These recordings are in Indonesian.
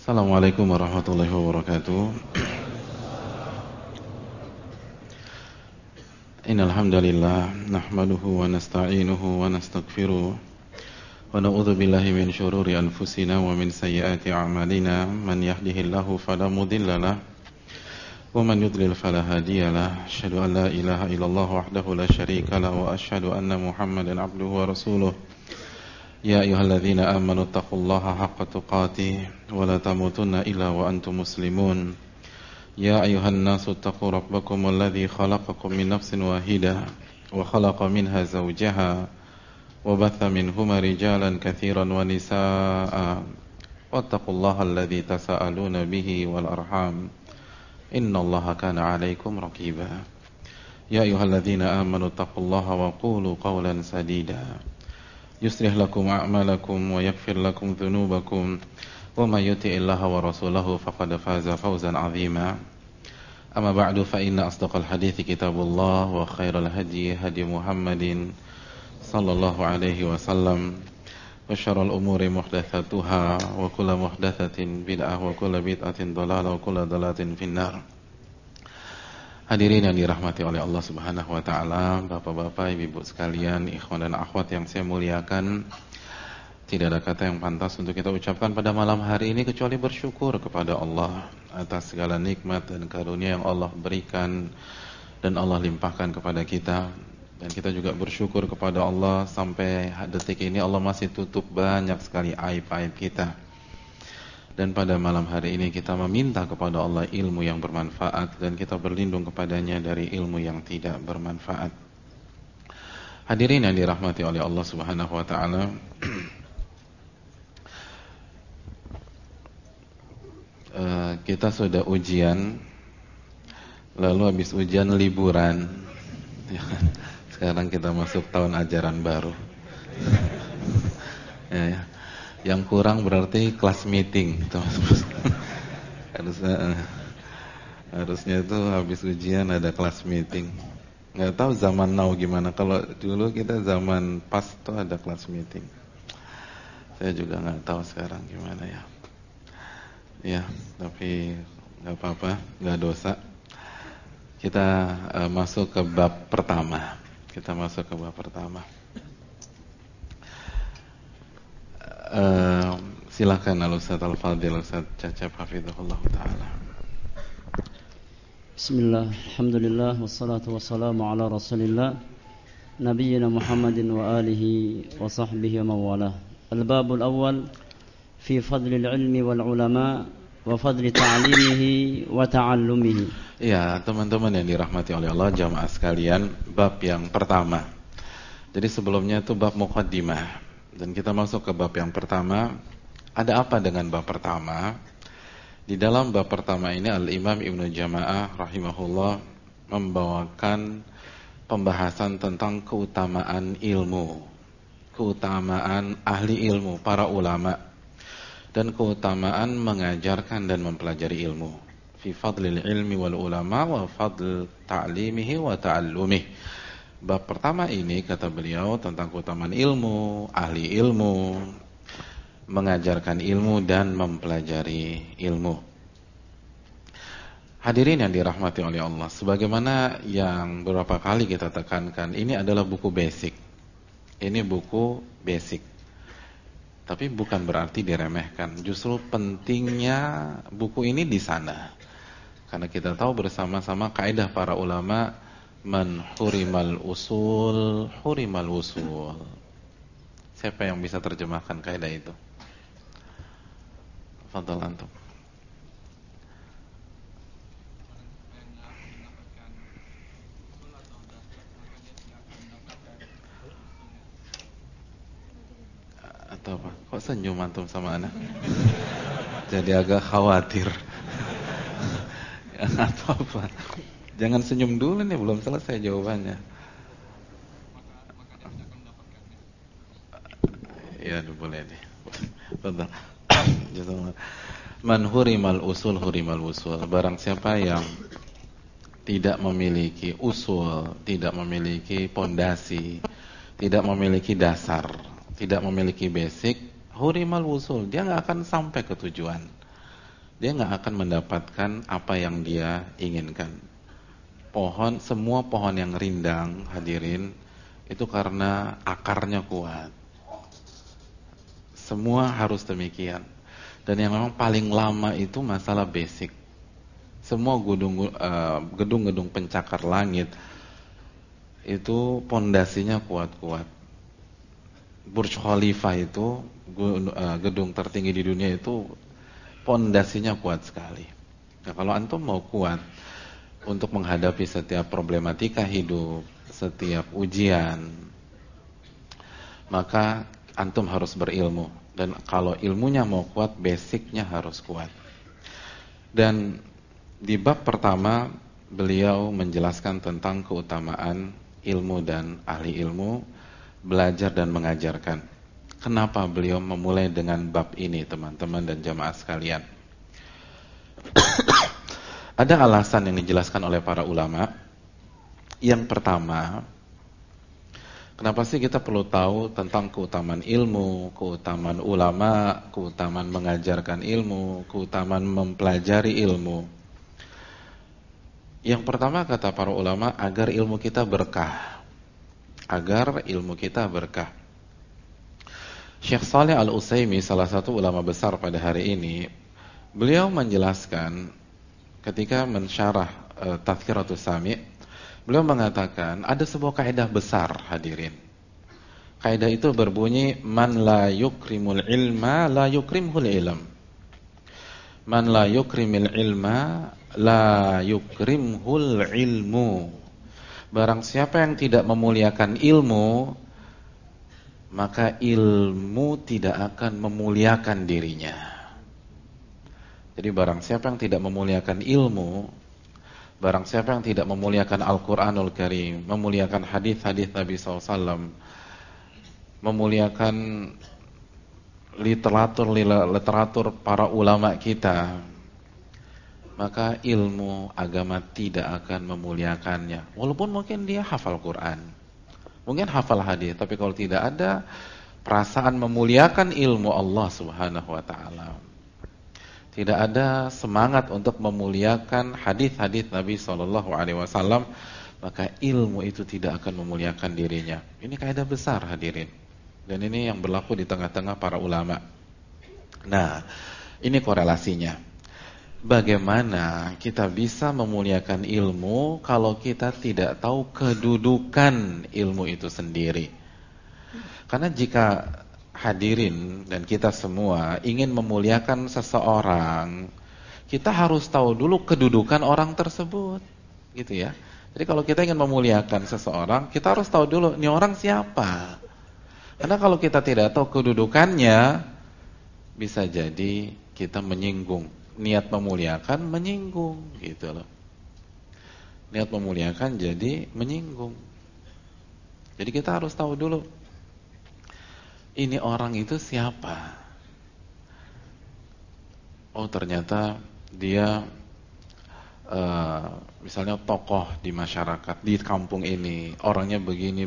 Assalamualaikum warahmatullahi wabarakatuh. Innal hamdalillah nahmaduhu wa nasta'inuhu wa nastaghfiruh wa na'udzu billahi min shururi anfusina wa min sayyiati a'malina man yahdihillahu fala mudilla lahu wa man yudlil fala hadiya lahu. Asyhadu an la ilaha illallah wahdahu la syarika lahu wa asyhadu anna Muhammadan 'abduhu wa rasuluh. Ya ayyuhalladzina amanu taqullaha haqqa tuqatih wa la tamutunna illa wa antum muslimun. Ya ayyuhan nasu taqu rabbakum alladzi khalaqakum min nafsin wahidah wa khalaqa minha zawjaha wa batha minhuma rijalan katsiran wa nisaa'a wattaqullaha alladzi tasaaluna bihi wal arham innallaha kana 'alaikum raqiba. Ya ayyuhalladzina amanu taqullaha wa qulu qawlan sadida yuslih lakum a'malakum wa yaghfir lakum dhunubakum wa may yuti'illaha wa rasulahu faqad faza fawzan 'azima. Amma ba'du fa inna asdaqal hadithi kitabullah wa khairal hadi hadi Muhammadin sallallahu alaihi wasallam wa syarrul umuri muhdatsatuha wa kullu muhdatsatin bid'ah wa kullu bid'atin dhalalah wa kullu dhalalatin finnar. Hadirin yang dirahmati oleh Allah Subhanahu wa taala, Bapak-bapak, Ibu-ibu sekalian, ikhwan dan akhwat yang saya muliakan. Tidak ada kata yang pantas untuk kita ucapkan pada malam hari ini kecuali bersyukur kepada Allah atas segala nikmat dan karunia yang Allah berikan dan Allah limpahkan kepada kita. Dan kita juga bersyukur kepada Allah sampai detik ini Allah masih tutup banyak sekali aib-aib kita. Dan pada malam hari ini kita meminta kepada Allah ilmu yang bermanfaat dan kita berlindung kepadanya dari ilmu yang tidak bermanfaat. Hadirin yang dirahmati oleh Allah Subhanahu wa taala. Kita sudah ujian, lalu habis ujian liburan. Sekarang kita masuk tahun ajaran baru. Ya. Yang kurang berarti kelas meeting gitu. Harusnya itu habis ujian ada kelas meeting. Nggak tahu zaman now gimana. Kalau dulu kita zaman pas tuh ada kelas meeting. Saya juga nggak tahu sekarang gimana ya. Ya, tapi nggak apa-apa, nggak dosa. Kita masuk ke bab pertama. Silakan Al-Ustaz Al-Fadil, Ustaz Cacep hafizahullah ta'ala. Bismillah, alhamdulillah, wassalatu wassalamu ala rasulillah Nabiyyina Muhammadin wa alihi wa sahbihi wa mawalah. Al-babul awal fi fadlil ilmi wal ulama wa fadli ta'limihi wa ta'allumihi. Ya, teman-teman yang dirahmati oleh Allah, jamaah sekalian, bab yang pertama. Jadi sebelumnya itu bab muqaddimah. Dan kita masuk ke bab yang pertama. Ada apa dengan bab pertama? Di dalam bab pertama ini Al-Imam Ibnu Jama'ah rahimahullah membawakan pembahasan tentang keutamaan ilmu, keutamaan ahli ilmu, para ulama, dan keutamaan mengajarkan dan mempelajari ilmu. Fi fadlil ilmi wal ulama wa fadl ta'limihi wa ta'allumihi. Bab pertama ini kata beliau tentang keutamaan ilmu, ahli ilmu, mengajarkan ilmu dan mempelajari ilmu. Hadirin yang dirahmati oleh Allah, sebagaimana yang beberapa kali kita tekankan, ini adalah buku basic. Ini buku basic. Tapi bukan berarti diremehkan. Justru pentingnya buku ini di sana. Karena kita tahu bersama-sama kaidah para ulama, man hurimal usul hurimal usul. Siapa yang bisa terjemahkan kaidah itu? Fadhal antum. Atau apa? Kok senyum antum sama anak? Jadi agak khawatir. Atau apa? Jangan senyum dulu nih, belum selesai jawabannya. Ya, boleh deh. Betul. Man hurimal usul hurimal usul. Barang siapa yang tidak memiliki usul, tidak memiliki pondasi, tidak memiliki dasar, tidak memiliki basic, hurimal usul, dia nggak akan sampai ke tujuan. dia nggak akan mendapatkan apa yang dia inginkan. Semua pohon yang rindang, hadirin, itu karena akarnya kuat. Semua harus demikian. Dan yang memang paling lama itu masalah basic. Semua gedung-gedung pencakar langit itu pondasinya kuat-kuat. Burj Khalifa itu gedung tertinggi di dunia itu pondasinya kuat sekali. Nah, kalau antum mau kuat untuk menghadapi setiap problematika hidup, setiap ujian, maka antum harus berilmu. Dan kalau ilmunya mau kuat, basicnya harus kuat. Dan di bab pertama, beliau menjelaskan tentang keutamaan ilmu dan ahli ilmu, belajar dan mengajarkan. Kenapa beliau memulai dengan bab ini, teman-teman dan jamaah sekalian? Ada alasan yang dijelaskan oleh para ulama. Yang pertama, kenapa sih kita perlu tahu tentang keutamaan ilmu, keutamaan ulama, keutamaan mengajarkan ilmu, keutamaan mempelajari ilmu? Yang pertama kata para ulama, agar ilmu kita berkah. Agar ilmu kita berkah. Syekh Shalih Al-Utsaimin, salah satu ulama besar pada hari ini, beliau menjelaskan ketika mensyarah Tadhkiratus Sami', beliau mengatakan ada sebuah kaidah besar, hadirin. Kaidah itu berbunyi, man la yukrimul ilma la yukrimhul ilm. Man la yukrimil ilma la yukrimhul ilmu. Barang siapa yang tidak memuliakan ilmu, maka ilmu tidak akan memuliakan dirinya. Jadi barang siapa yang tidak memuliakan ilmu, barang siapa yang tidak memuliakan Al-Quranul Karim, memuliakan hadis-hadis Nabi SAW, memuliakan literatur para ulama kita, maka ilmu agama tidak akan memuliakannya. Walaupun mungkin dia hafal Quran, mungkin hafal hadis, tapi kalau tidak ada perasaan memuliakan ilmu Allah Subhanahu wa taala, tidak ada semangat untuk memuliakan hadis-hadis Nabi sallallahu alaihi wasallam, maka ilmu itu tidak akan memuliakan dirinya. Ini kaidah besar, hadirin. Dan ini yang berlaku di tengah-tengah para ulama. Nah, ini korelasinya. Bagaimana kita bisa memuliakan ilmu kalau kita tidak tahu kedudukan ilmu itu sendiri? Karena jika hadirin dan kita semua ingin memuliakan seseorang, kita harus tahu dulu kedudukan orang tersebut, gitu ya. Jadi kalau kita ingin memuliakan seseorang, kita harus tahu dulu ini orang siapa. Karena kalau kita tidak tahu kedudukannya, bisa jadi kita menyinggung. Niat memuliakan menyinggung, gitu loh. Niat memuliakan jadi menyinggung. Jadi kita harus tahu dulu ini orang itu siapa. Oh, ternyata dia misalnya tokoh di masyarakat, di kampung ini, orangnya begini.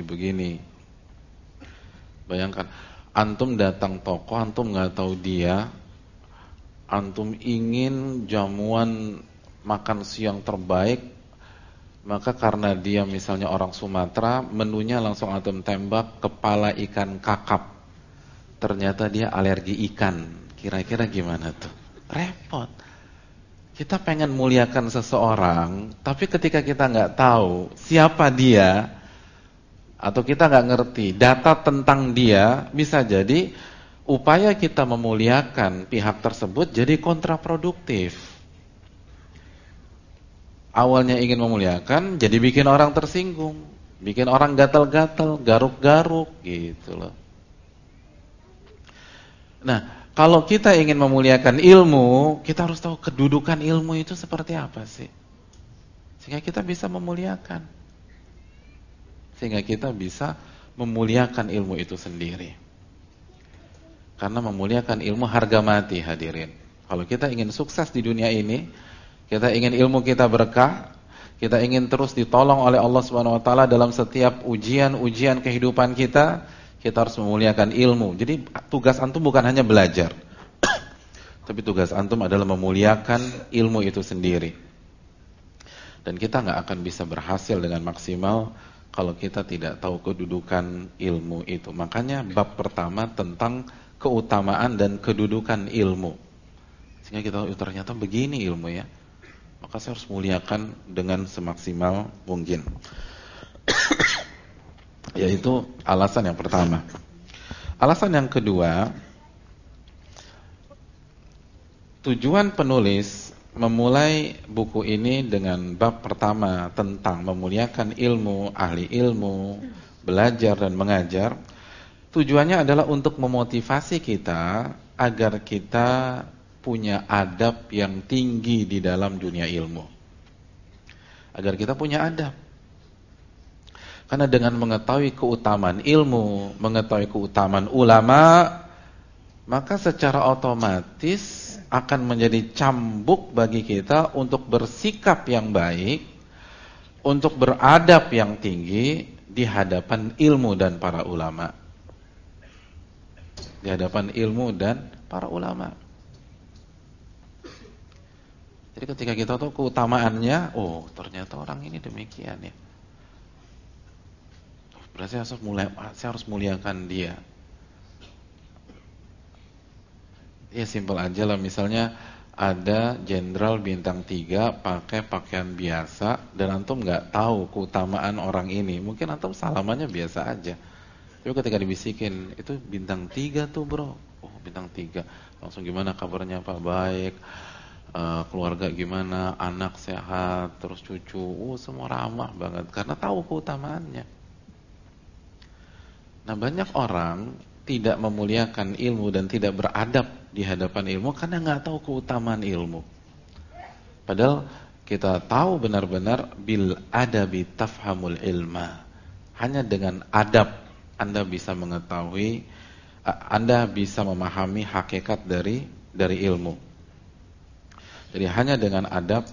Bayangkan, antum datang toko, antum nggak tahu dia, antum ingin jamuan makan siang terbaik, maka karena dia misalnya orang Sumatera, menunya langsung antum tembak kepala ikan kakap. Ternyata dia alergi ikan. Kira-kira gimana tuh? Repot. Kita pengen muliakan seseorang, tapi ketika kita nggak tahu siapa dia, atau kita nggak ngerti data tentang dia, bisa jadi upaya kita memuliakan pihak tersebut jadi kontraproduktif. Awalnya ingin memuliakan, jadi bikin orang tersinggung, bikin orang gatal-gatal, garuk-garuk, gitu loh. Nah, kalau kita ingin memuliakan ilmu, kita harus tahu kedudukan ilmu itu seperti apa sih, sehingga kita bisa memuliakan, sehingga kita bisa memuliakan ilmu itu sendiri. Karena memuliakan ilmu harga mati, hadirin. Kalau kita ingin sukses di dunia ini, kita ingin ilmu kita berkah, kita ingin terus ditolong oleh Allah Subhanahu wa taala dalam setiap ujian-ujian kehidupan kita harus memuliakan ilmu. Jadi tugas antum bukan hanya belajar. Tapi tugas antum adalah memuliakan ilmu itu sendiri. Dan kita nggak akan bisa berhasil dengan maksimal kalau kita tidak tahu kedudukan ilmu itu. Makanya bab pertama tentang keutamaan dan kedudukan ilmu. Sehingga kita tahu ternyata begini ilmu ya. Maka saya harus muliakan dengan semaksimal mungkin. Yaitu alasan yang pertama. Alasan yang kedua, tujuan penulis memulai buku ini dengan bab pertama tentang memuliakan ilmu, ahli ilmu, belajar dan mengajar. Tujuannya adalah untuk memotivasi kita agar kita punya adab yang tinggi di dalam dunia ilmu. Agar kita punya adab. Karena dengan mengetahui keutamaan ilmu, mengetahui keutamaan ulama, maka secara otomatis akan menjadi cambuk bagi kita untuk bersikap yang baik, untuk beradab yang tinggi di hadapan ilmu dan para ulama. Di hadapan ilmu dan para ulama. Jadi ketika kita tahu keutamaannya, oh ternyata orang ini demikian ya. Berarti saya harus muliakan dia. Ya simpel aja lah, misalnya ada jenderal bintang 3 pakai pakaian biasa dan antum nggak tahu keutamaan orang ini, mungkin antum salamannya biasa aja. Tapi ketika dibisikin, itu bintang 3 tuh bro, oh bintang 3, langsung gimana kabarnya Pak? Baik, keluarga gimana, anak sehat, terus cucu, semua ramah banget karena tahu keutamaannya. Nah banyak orang tidak memuliakan ilmu dan tidak beradab di hadapan ilmu karena nggak tahu keutamaan ilmu. Padahal kita tahu benar-benar bil adabi tafhamul ilma. Hanya dengan adab Anda bisa mengetahui, Anda bisa memahami hakikat dari ilmu. Jadi hanya dengan adab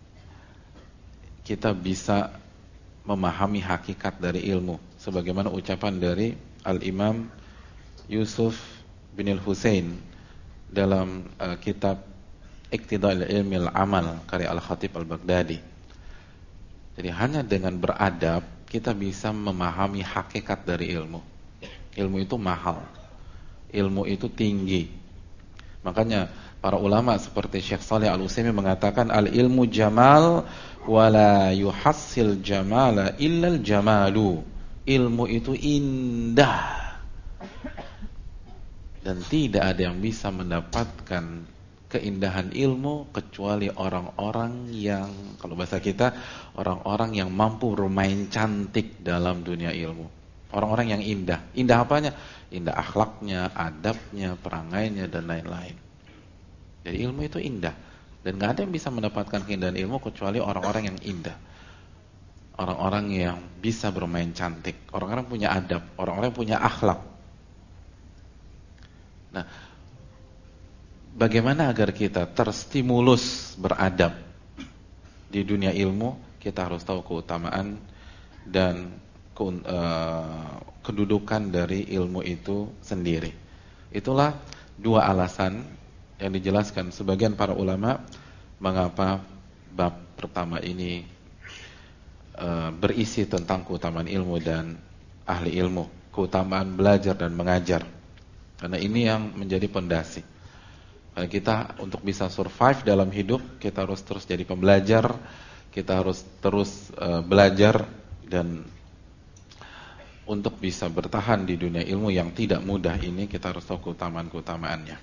kita bisa memahami hakikat dari ilmu. Sebagaimana ucapan dari Al-Imam Yusuf bin Al-Husain dalam kitab Iqtida'ul Ilmi Al-Amal karya Al-Khatib Al-Baghdadi. Jadi hanya dengan beradab kita bisa memahami hakikat dari ilmu. Ilmu itu mahal. Ilmu itu tinggi. Makanya para ulama seperti Syekh Shalih Al-Utsaimin mengatakan al-ilmu jamal wala yuhassil jamala illal jamalu. Ilmu itu indah dan tidak ada yang bisa mendapatkan keindahan ilmu kecuali orang-orang yang, kalau bahasa kita, orang-orang yang mampu bermain cantik dalam dunia ilmu. Orang-orang yang indah. Indah apanya? Indah akhlaknya, adabnya, perangainya dan lain-lain. Jadi ilmu itu indah dan gak ada yang bisa mendapatkan keindahan ilmu kecuali orang-orang yang indah. Orang-orang yang bisa bermain cantik, orang-orang punya adab, orang-orang punya akhlak. Nah, bagaimana agar kita terstimulus beradab di dunia ilmu? Kita harus tahu keutamaan dan kedudukan dari ilmu itu sendiri. Itulah dua alasan yang dijelaskan sebagian para ulama mengapa bab pertama ini berisi tentang keutamaan ilmu dan ahli ilmu, keutamaan belajar dan mengajar. Karena ini yang menjadi pondasi. Karena kita untuk bisa survive dalam hidup, kita harus terus jadi pembelajar, kita harus terus belajar dan untuk bisa bertahan di dunia ilmu yang tidak mudah ini kita harus tahu keutamaan-keutamaannya.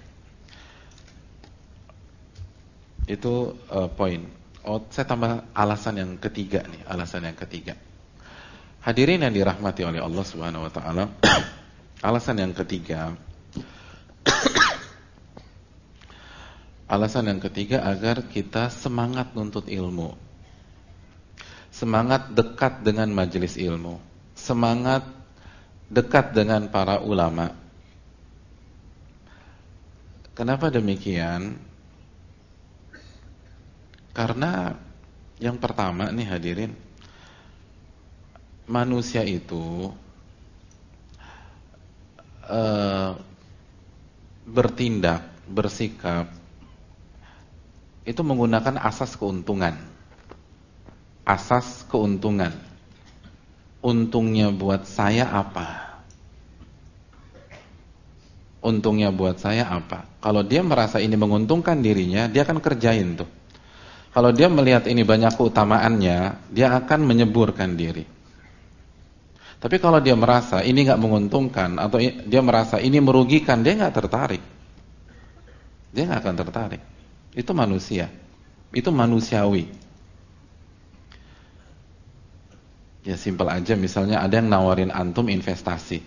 Itu poin. Saya tambah alasan yang ketiga nih, alasan yang ketiga. Hadirin yang dirahmati oleh Allah Subhanahu wa taala, alasan yang ketiga. Alasan yang ketiga agar kita semangat nuntut ilmu. Semangat dekat dengan majelis ilmu. Semangat dekat dengan para ulama. Kenapa demikian? Karena yang pertama nih hadirin, manusia itu bertindak, bersikap itu menggunakan asas keuntungan. Asas keuntungan. Untungnya buat saya apa? Untungnya buat saya apa? Kalau dia merasa ini menguntungkan dirinya, dia akan kerjain tuh. Kalau dia melihat ini banyak keutamaannya, dia akan menyeburkan diri. Tapi kalau dia merasa ini nggak menguntungkan atau dia merasa ini merugikan, dia nggak tertarik. Dia nggak akan tertarik. Itu manusia. Itu manusiawi. Ya simpel aja, misalnya ada yang nawarin antum investasi.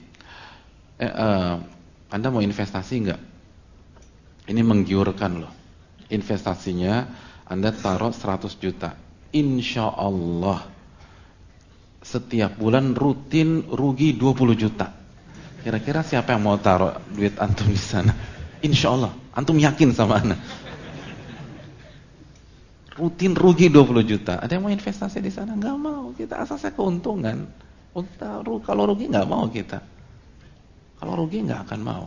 Anda mau investasi nggak? Ini menggiurkan loh. Investasinya Anda taruh 100 juta. Insya Allah setiap bulan rutin rugi 20 juta. Kira-kira siapa yang mau taruh duit antum di sana? Insya Allah, antum yakin sama Anda? Rutin rugi 20 juta. Ada yang mau investasi di sana? Nggak mau. Kita asasnya keuntungan. Kalau rugi nggak mau kita. Kalau rugi nggak akan mau.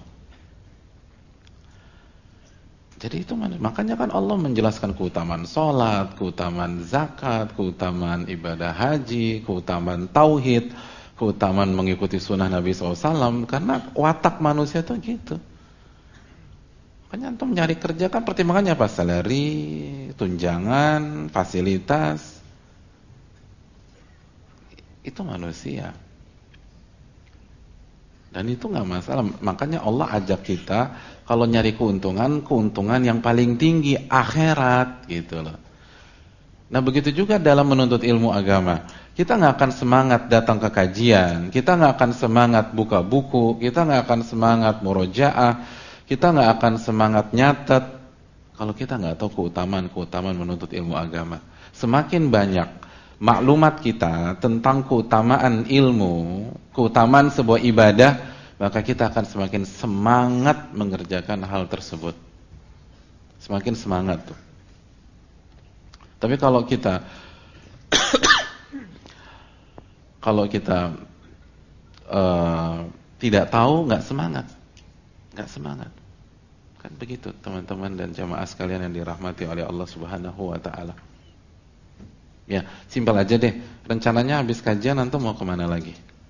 Jadi itu makanya kan Allah menjelaskan keutamaan sholat, keutamaan zakat, keutamaan ibadah haji, keutamaan tauhid, keutamaan mengikuti sunnah Nabi SAW. Karena watak manusia itu gitu. Makanya antum mencari kerja kan pertimbangannya apa? Salary, tunjangan, fasilitas. Itu manusia. Dan itu nggak masalah. Makanya Allah ajak kita kalau nyari keuntungan yang paling tinggi akhirat gitu loh. Nah begitu juga dalam menuntut ilmu agama. Kita nggak akan semangat datang ke kajian, kita nggak akan semangat buka buku, kita nggak akan semangat murojaah, kita nggak akan semangat nyatet kalau kita nggak tahu keutamaan menuntut ilmu agama. Semakin banyak maklumat kita tentang keutamaan ilmu, keutamaan sebuah ibadah, maka kita akan semakin semangat mengerjakan hal tersebut. Semakin semangat tuh. Tapi kalau kita tidak tahu, nggak semangat. Kan begitu teman-teman dan jamaah sekalian yang dirahmati oleh Allah Subhanahu wa taala. Ya, simpel aja deh. Rencananya habis kajian antum mau kemana lagi?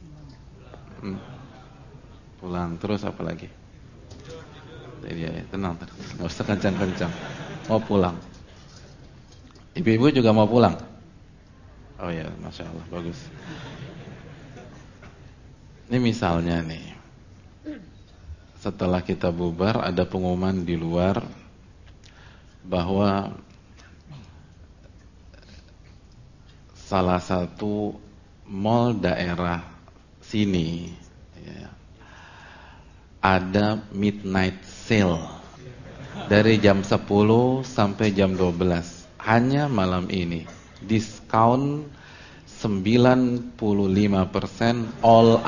Pulang. Terus apa lagi? Ya, tenang. Nggak usah kencang-kencang. Mau pulang. Ibu-ibu juga mau pulang? Oh ya, Masya Allah, bagus. Ini misalnya nih. Setelah kita bubar ada pengumuman di luar bahwa salah satu mall daerah sini ya, ada midnight sale dari jam 10 sampai jam 12 hanya malam ini, diskon 95% all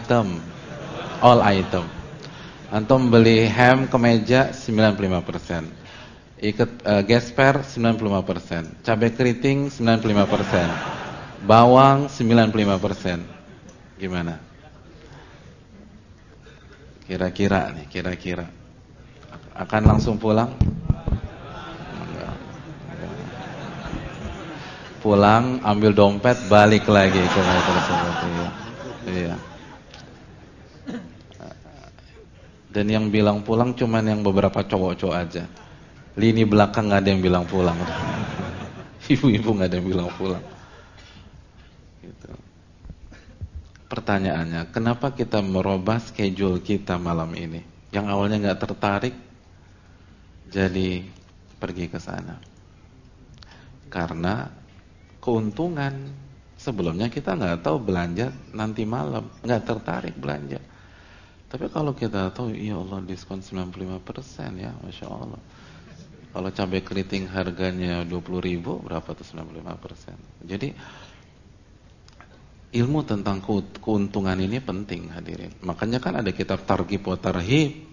item. Antum beli ham kemeja 95%, gesper 95%, cabai keriting 95%, bawang 95%. Gimana? Kira-kira akan langsung pulang? Pulang, ambil dompet, balik lagi ke mall tersebut. Iya. Dan yang bilang pulang cuman yang beberapa cowok-cowok aja. Lini belakang nggak ada yang bilang pulang. Ibu-ibu nggak ada yang bilang pulang. Gitu. Pertanyaannya, kenapa kita merubah schedule kita malam ini? Yang awalnya nggak tertarik, jadi pergi ke sana. Karena keuntungan. Sebelumnya kita nggak tahu belanja nanti malam, nggak tertarik belanja. Tapi kalau kita tahu, ya Allah diskon 95% ya, Masya Allah. Kalau cabai keriting harganya 20.000, berapa tuh 95%? Jadi ilmu tentang keuntungan ini penting hadirin. Makanya kan ada kitab Targhib wa Tarhib.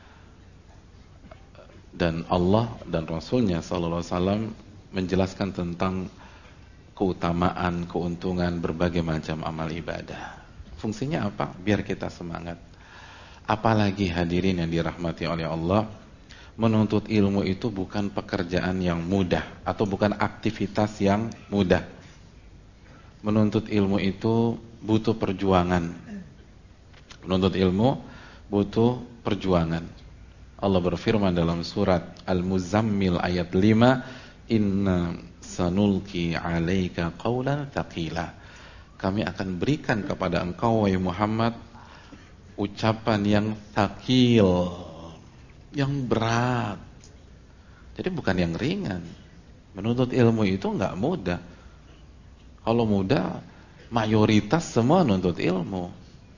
Dan Allah dan Rasulnya SAW menjelaskan tentang keutamaan, keuntungan berbagai macam amal ibadah. Fungsinya apa? Biar kita semangat. Apalagi hadirin yang dirahmati oleh Allah, menuntut ilmu itu bukan pekerjaan yang mudah atau bukan aktivitas yang mudah. Menuntut ilmu itu butuh perjuangan. Menuntut ilmu butuh perjuangan. Allah berfirman dalam surat Al-Muzammil ayat 5, "Inna sanulki 'alaika qawlan tsaqila." Kami akan berikan kepada engkau wahai Muhammad ucapan yang tsaqil, yang berat. Jadi bukan yang ringan. Menuntut ilmu itu enggak mudah. Kalau mudah, mayoritas semua nuntut ilmu.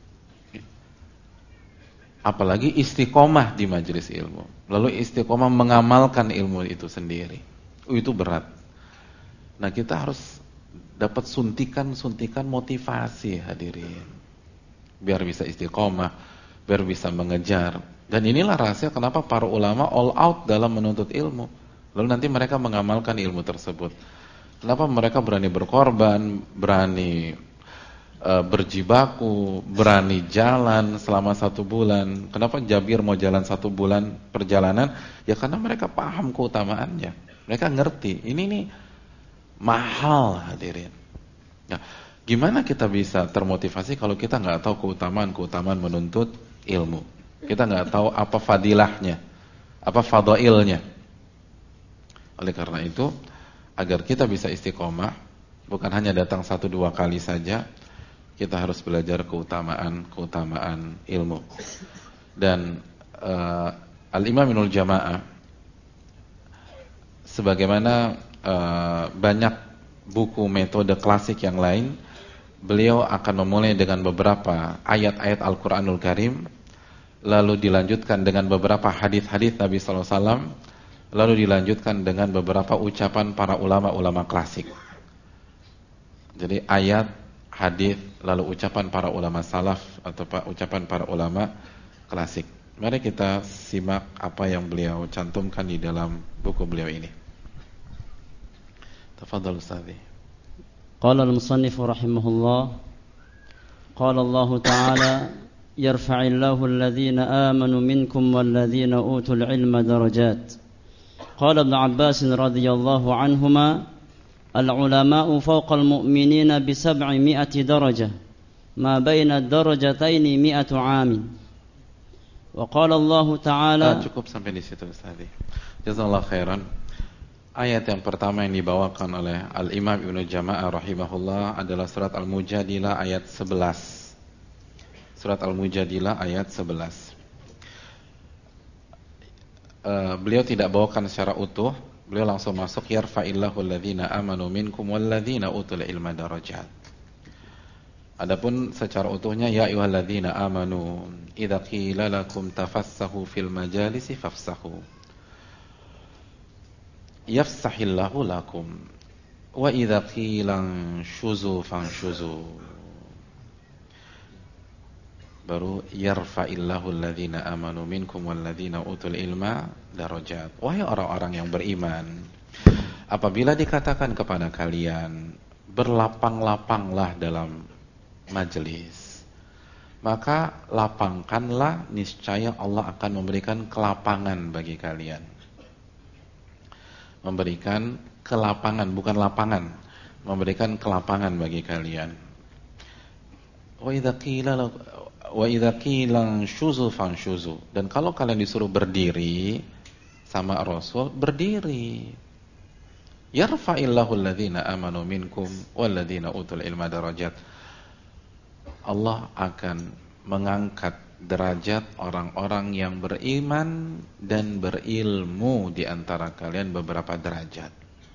Apalagi istiqomah di majelis ilmu. Lalu istiqomah mengamalkan ilmu itu sendiri. Itu berat. Nah, kita harus dapat suntikan-suntikan motivasi, hadirin. Biar bisa istiqomah, biar bisa mengejar. Dan inilah rahasia kenapa para ulama all out dalam menuntut ilmu. Lalu nanti mereka mengamalkan ilmu tersebut. Kenapa mereka berani berkorban, berani berjibaku, berani jalan selama 1 bulan. Kenapa Jabir mau jalan 1 bulan perjalanan? Ya karena mereka paham keutamaannya. Mereka ngerti, ini nih mahal, hadirin. Nah, gimana kita bisa termotivasi kalau kita nggak tahu keutamaan menuntut ilmu? Kita nggak tahu apa fadilahnya, apa fadailnya. Oleh karena itu, agar kita bisa istiqomah, bukan hanya datang 1-2 kali saja, kita harus belajar keutamaan ilmu. Dan Al-Imam Ibnul Jama'ah, sebagaimana banyak buku metode klasik yang lain, beliau akan memulai dengan beberapa ayat-ayat Al-Quranul Karim, lalu dilanjutkan dengan beberapa hadis-hadis Nabi SAW, lalu dilanjutkan dengan beberapa ucapan para ulama-ulama klasik. Jadi ayat, hadis, lalu ucapan para ulama salaf atau ucapan para ulama klasik. Mari kita simak apa yang beliau cantumkan di dalam buku beliau ini. Tafadhal Ustaz. Qala al-musannif rahimahullah, qala Allah Ta'ala, yarfa'illahu alladhina amanu minkum walladhina utul ilma darajat. Qala Ibn Abbas radhiyallahu anhuma, al-ulama'u fawqa al-mu'minina bi 700 darajah, ma baina ad-darajataini 100 'amin. Wa qala Allah Ta'ala, cukup sampai di situ Ustaz. Jazakallahu khairan. Ayat yang pertama yang dibawakan oleh Al-Imam Ibnu Jama'ah rahimahullah adalah surat Al-Mujadilah ayat 11. Surat Al-Mujadilah ayat 11. Beliau tidak bawakan secara utuh. Beliau langsung masuk, yarfa'illahu alladhina amanu minkum walladhina utul ilma darajat. Adapun secara utuhnya, ya ayyuhalladzina amanu idza qila lakum tafassahu fil majalisi fafsahu yafsahillahu lakum wa idza qila shuzu fanshuzu. Baru yarfa'illahu alladhina amanu minkum walladhina utul ilma darajat. Wahai orang-orang yang beriman, apabila dikatakan kepada kalian berlapang-lapanglah dalam majelis, maka lapangkanlah, niscaya Allah akan memberikan kelapangan bagi kalian. Memberikan kelapangan, bukan lapangan, memberikan kelapangan bagi kalian. Wa idza qila shuzu fanshuzu. Dan kalau kalian disuruh berdiri sama Rasul, berdiri. Yarfa'illahu alladhina amanu minkum walladhina utul ilma darajat. Allah akan mengangkat derajat orang-orang yang beriman dan berilmu di antara kalian beberapa derajat.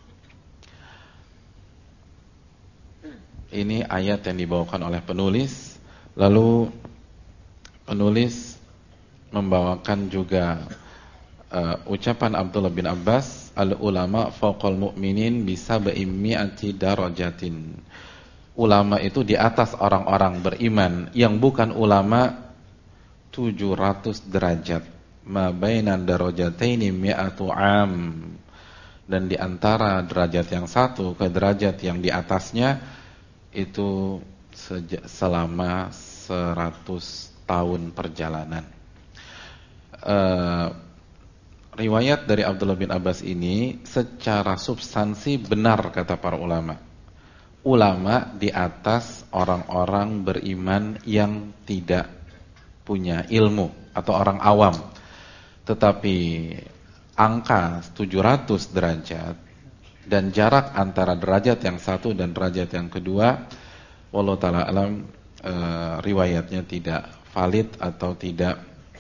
Ini ayat yang dibawakan oleh penulis. Lalu penulis membawakan juga ucapan Abdullah bin Abbas, al-ulama fawqal mu'minin bisab'i mi'ati darajatin. Ulama itu di atas orang-orang beriman yang bukan ulama 700 derajat. Ma bainan darajataini mi'atu 'am. Dan di antara derajat yang satu ke derajat yang di atasnya itu selama 100 tahun perjalanan. riwayat dari Abdullah bin Abbas ini secara substansi benar kata para ulama. Ulama di atas orang-orang beriman yang tidak punya ilmu atau orang awam. Tetapi angka 700 derajat dan jarak antara derajat yang satu dan derajat yang kedua, wallahu ta'ala alam, riwayatnya tidak valid atau tidak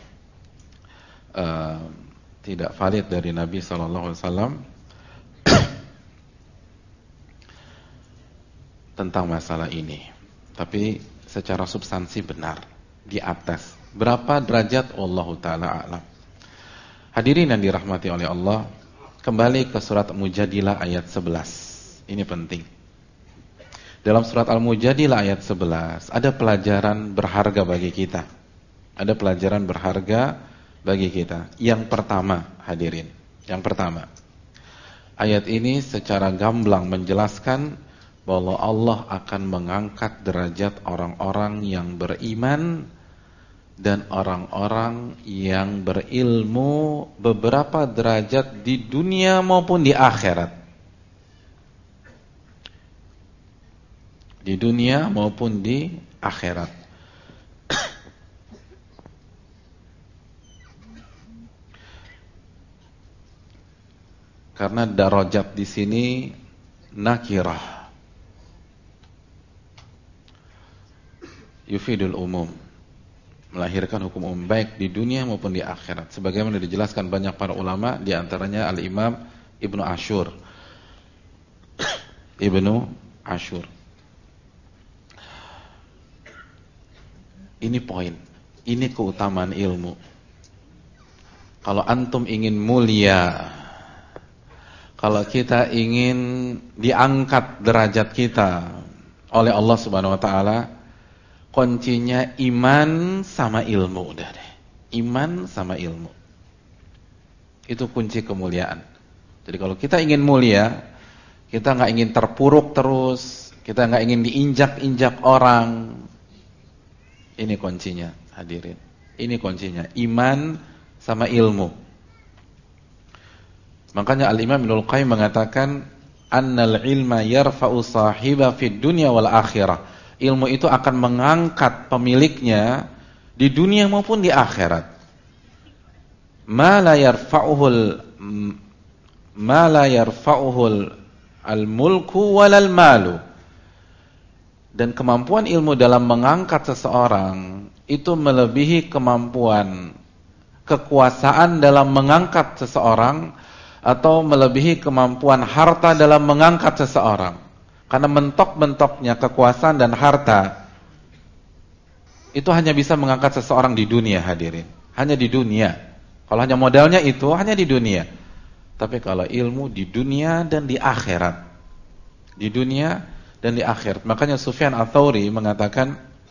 valid dari Nabi SAW tentang masalah ini. Tapi secara substansi benar di atas. Berapa derajat Wallahu ta'ala a'lam. Hadirin yang dirahmati oleh Allah, kembali ke surat Mujadilah ayat 11. Ini penting. Dalam surat Al-Mujadilah ayat 11 ada pelajaran berharga bagi kita. Ada pelajaran berharga bagi kita. Yang pertama, hadirin, yang pertama, ayat ini secara gamblang menjelaskan bahwa Allah akan mengangkat derajat orang-orang yang beriman dan orang-orang yang berilmu beberapa derajat di dunia maupun di akhirat. Di dunia maupun di akhirat. Karena darajat di sini nakirah, yufidul umum, melahirkan hukum umum baik di dunia maupun di akhirat. Sebagaimana dijelaskan banyak para ulama, di antaranya Al-Imam Ibnu Ashur. Ibnu Ashur. Ini poin, ini keutamaan ilmu. Kalau antum ingin mulia, kalau kita ingin diangkat derajat kita oleh Allah Subhanahu wa taala, kuncinya iman sama ilmu, udah deh. Iman sama ilmu. Itu kunci kemuliaan. Jadi kalau kita ingin mulia, kita nggak ingin terpuruk terus, kita nggak ingin diinjak-injak orang. Ini kuncinya, hadirin. Ini kuncinya, iman sama ilmu. Makanya Al-Imam Ibnul Qayyim mengatakan, annal ilma yarfa'u sahiba fid dunya wal akhirah. Ilmu itu akan mengangkat pemiliknya di dunia maupun di akhirat. Ma la yarfa'uhul al-mulku walal malu. Dan kemampuan ilmu dalam mengangkat seseorang itu melebihi kemampuan kekuasaan dalam mengangkat seseorang atau melebihi kemampuan harta dalam mengangkat seseorang. Karena mentok-mentoknya kekuasaan dan harta itu hanya bisa mengangkat seseorang di dunia, hadirin. Hanya di dunia. Kalau hanya modalnya itu hanya di dunia. Tapi kalau ilmu di dunia dan di akhirat. Di dunia dan di akhirat. Makanya Sufyan Ats-Tsauri mengatakan,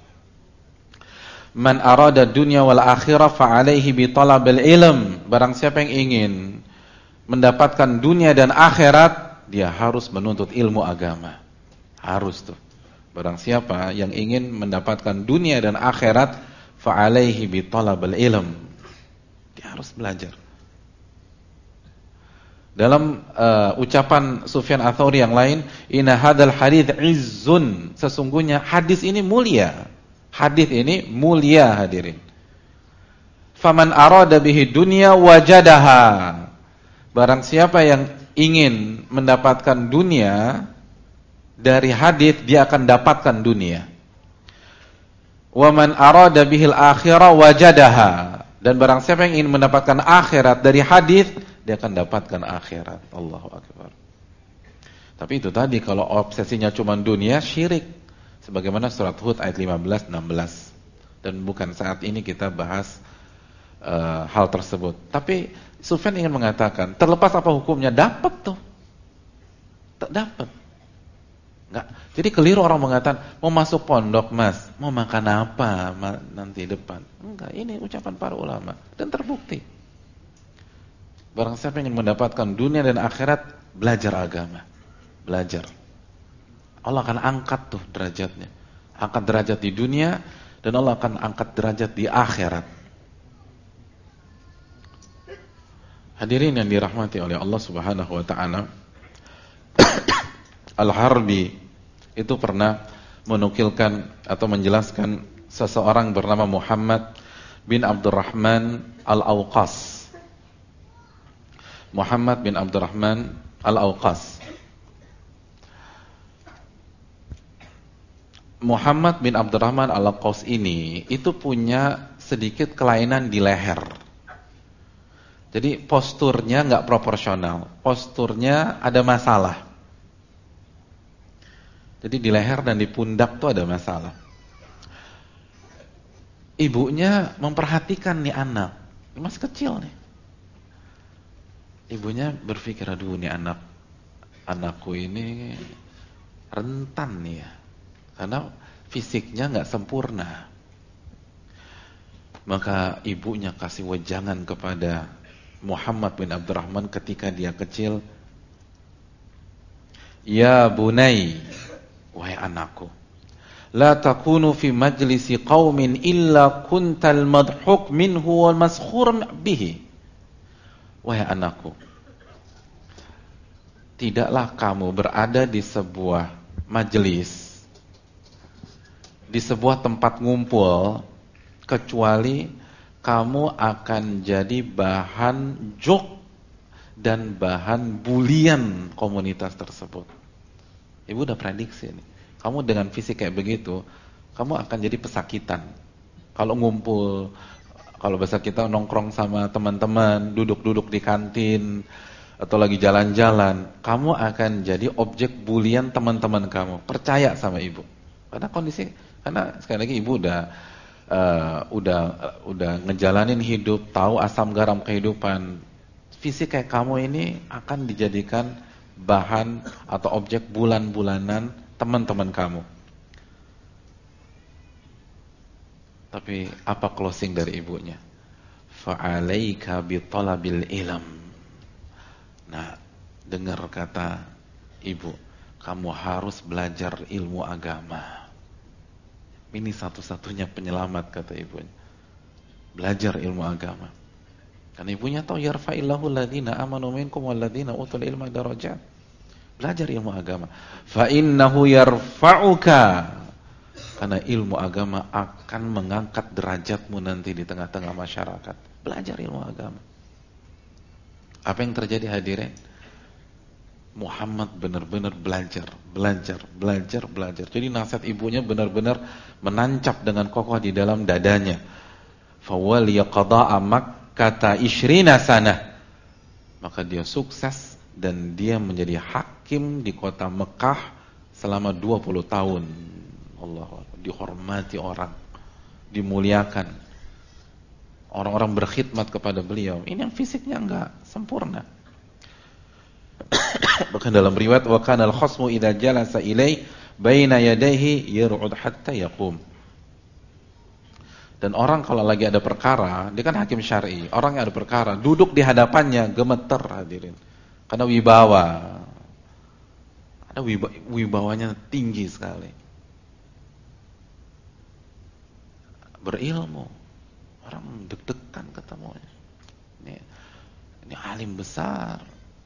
man arada dunya wal akhirah fa alaihi bi talabil ilm. Barang siapa yang ingin mendapatkan dunia dan akhirat, dia harus menuntut ilmu agama. Harus tuh. Barang siapa yang ingin mendapatkan dunia dan akhirat, fa alaihi bi talabil ilm. Dia harus belajar. Dalam ucapan Sufyan Ats-Tsauri yang lain, inna hadzal hadits izzun, sesungguhnya hadis ini mulia. Hadis ini mulia, hadirin. Faman arada bihi dunya wajadaha. Barang siapa yang ingin mendapatkan dunia dari hadis, dia akan dapatkan dunia. Wa man arada bihil akhirah wajadaha. Dan barang siapa yang ingin mendapatkan akhirat dari hadis, dia akan dapatkan akhirat. Allahu akbar. Tapi itu tadi, kalau obsesinya cuma dunia, syirik. Sebagaimana surat Hud ayat 15-16. Dan bukan saat ini kita bahas hal tersebut. Tapi Sufyan ingin mengatakan, terlepas apa hukumnya, dapat tuh. Dapat. Enggak. Jadi keliru orang mengatakan, mau masuk pondok mas, mau makan apa nanti depan. Enggak, ini ucapan para ulama. Dan terbukti. Barang siapa ingin mendapatkan dunia dan akhirat, belajar agama. Belajar. Allah akan angkat tuh derajatnya. Angkat derajat di dunia, dan Allah akan angkat derajat di akhirat. Hadirin yang dirahmati oleh Allah Subhanahu wa taala, Al-Harbi itu pernah menukilkan atau menjelaskan seseorang bernama Muhammad bin Abdurrahman Al-Awqas. Muhammad bin Abdurrahman Al-Awqas. Muhammad bin Abdurrahman Al-Awqas ini itu punya sedikit kelainan di leher. Jadi posturnya nggak proporsional, posturnya ada masalah. Jadi di leher dan di pundak tuh ada masalah. Ibunya memperhatikan nih anak, masih kecil nih. Ibunya berpikir, aduh nih anakku ini rentan nih ya, karena fisiknya nggak sempurna. Maka ibunya kasih wejangan kepada Muhammad bin Abdurrahman ketika dia kecil, ya bunai, wahai anakku, la takunu fi majlisi qaumin illa kuntal madhuk minhu wal maskhur bihi. Wahai anakku, tidaklah kamu berada di sebuah majelis, di sebuah tempat ngumpul, kecuali kamu akan jadi bahan jok dan bahan bulian komunitas tersebut. Ibu udah prediksi nih. Kamu dengan fisik kayak begitu, kamu akan jadi pesakitan. Kalau ngumpul, kalau bahasa kita nongkrong sama teman-teman, duduk-duduk di kantin, atau lagi jalan-jalan, kamu akan jadi objek bulian teman-teman kamu. Percaya sama ibu. Karena sekali lagi ibu udah ngejalanin hidup, tahu asam garam kehidupan. Fisik kayak kamu ini akan dijadikan bahan atau objek bulan-bulanan teman-teman kamu. Tapi apa closing dari ibunya? Fa'alaika bitalabil ilm. Nah, dengar kata ibu, kamu harus belajar ilmu agama. Ini satu-satunya penyelamat, kata ibunya. Belajar ilmu agama. Karena ibunya tahu yarfa'illahu alladhina amanu minkum walladhina utul ilma darajat. Belajar ilmu agama. Fa innahu yarfa'uka. Karena ilmu agama akan mengangkat derajatmu nanti di tengah-tengah masyarakat. Belajar ilmu agama. Apa yang terjadi hadirin? Muhammad benar-benar belajar. Jadi nasihat ibunya benar-benar menancap dengan kokoh di dalam dadanya. Fawaliya qada'a Makkah 20 sanah. Maka dia sukses dan dia menjadi hakim di kota Mekah selama 20 tahun. Allah, dihormati orang, dimuliakan. Orang-orang berkhidmat kepada beliau. Ini yang fisiknya enggak sempurna. Bahkan dalam riwayat wa kana al-khasmu idza jalasa ilai baina yadayhi yar'ud hatta yaqum. Dan orang kalau lagi ada perkara, dia kan hakim syar'i, orang yang ada perkara duduk di hadapannya gemeter hadirin. Karena wibawa. Ada wibawanya tinggi sekali. Berilmu. Orang deg-degan ketemunya. Ini alim besar.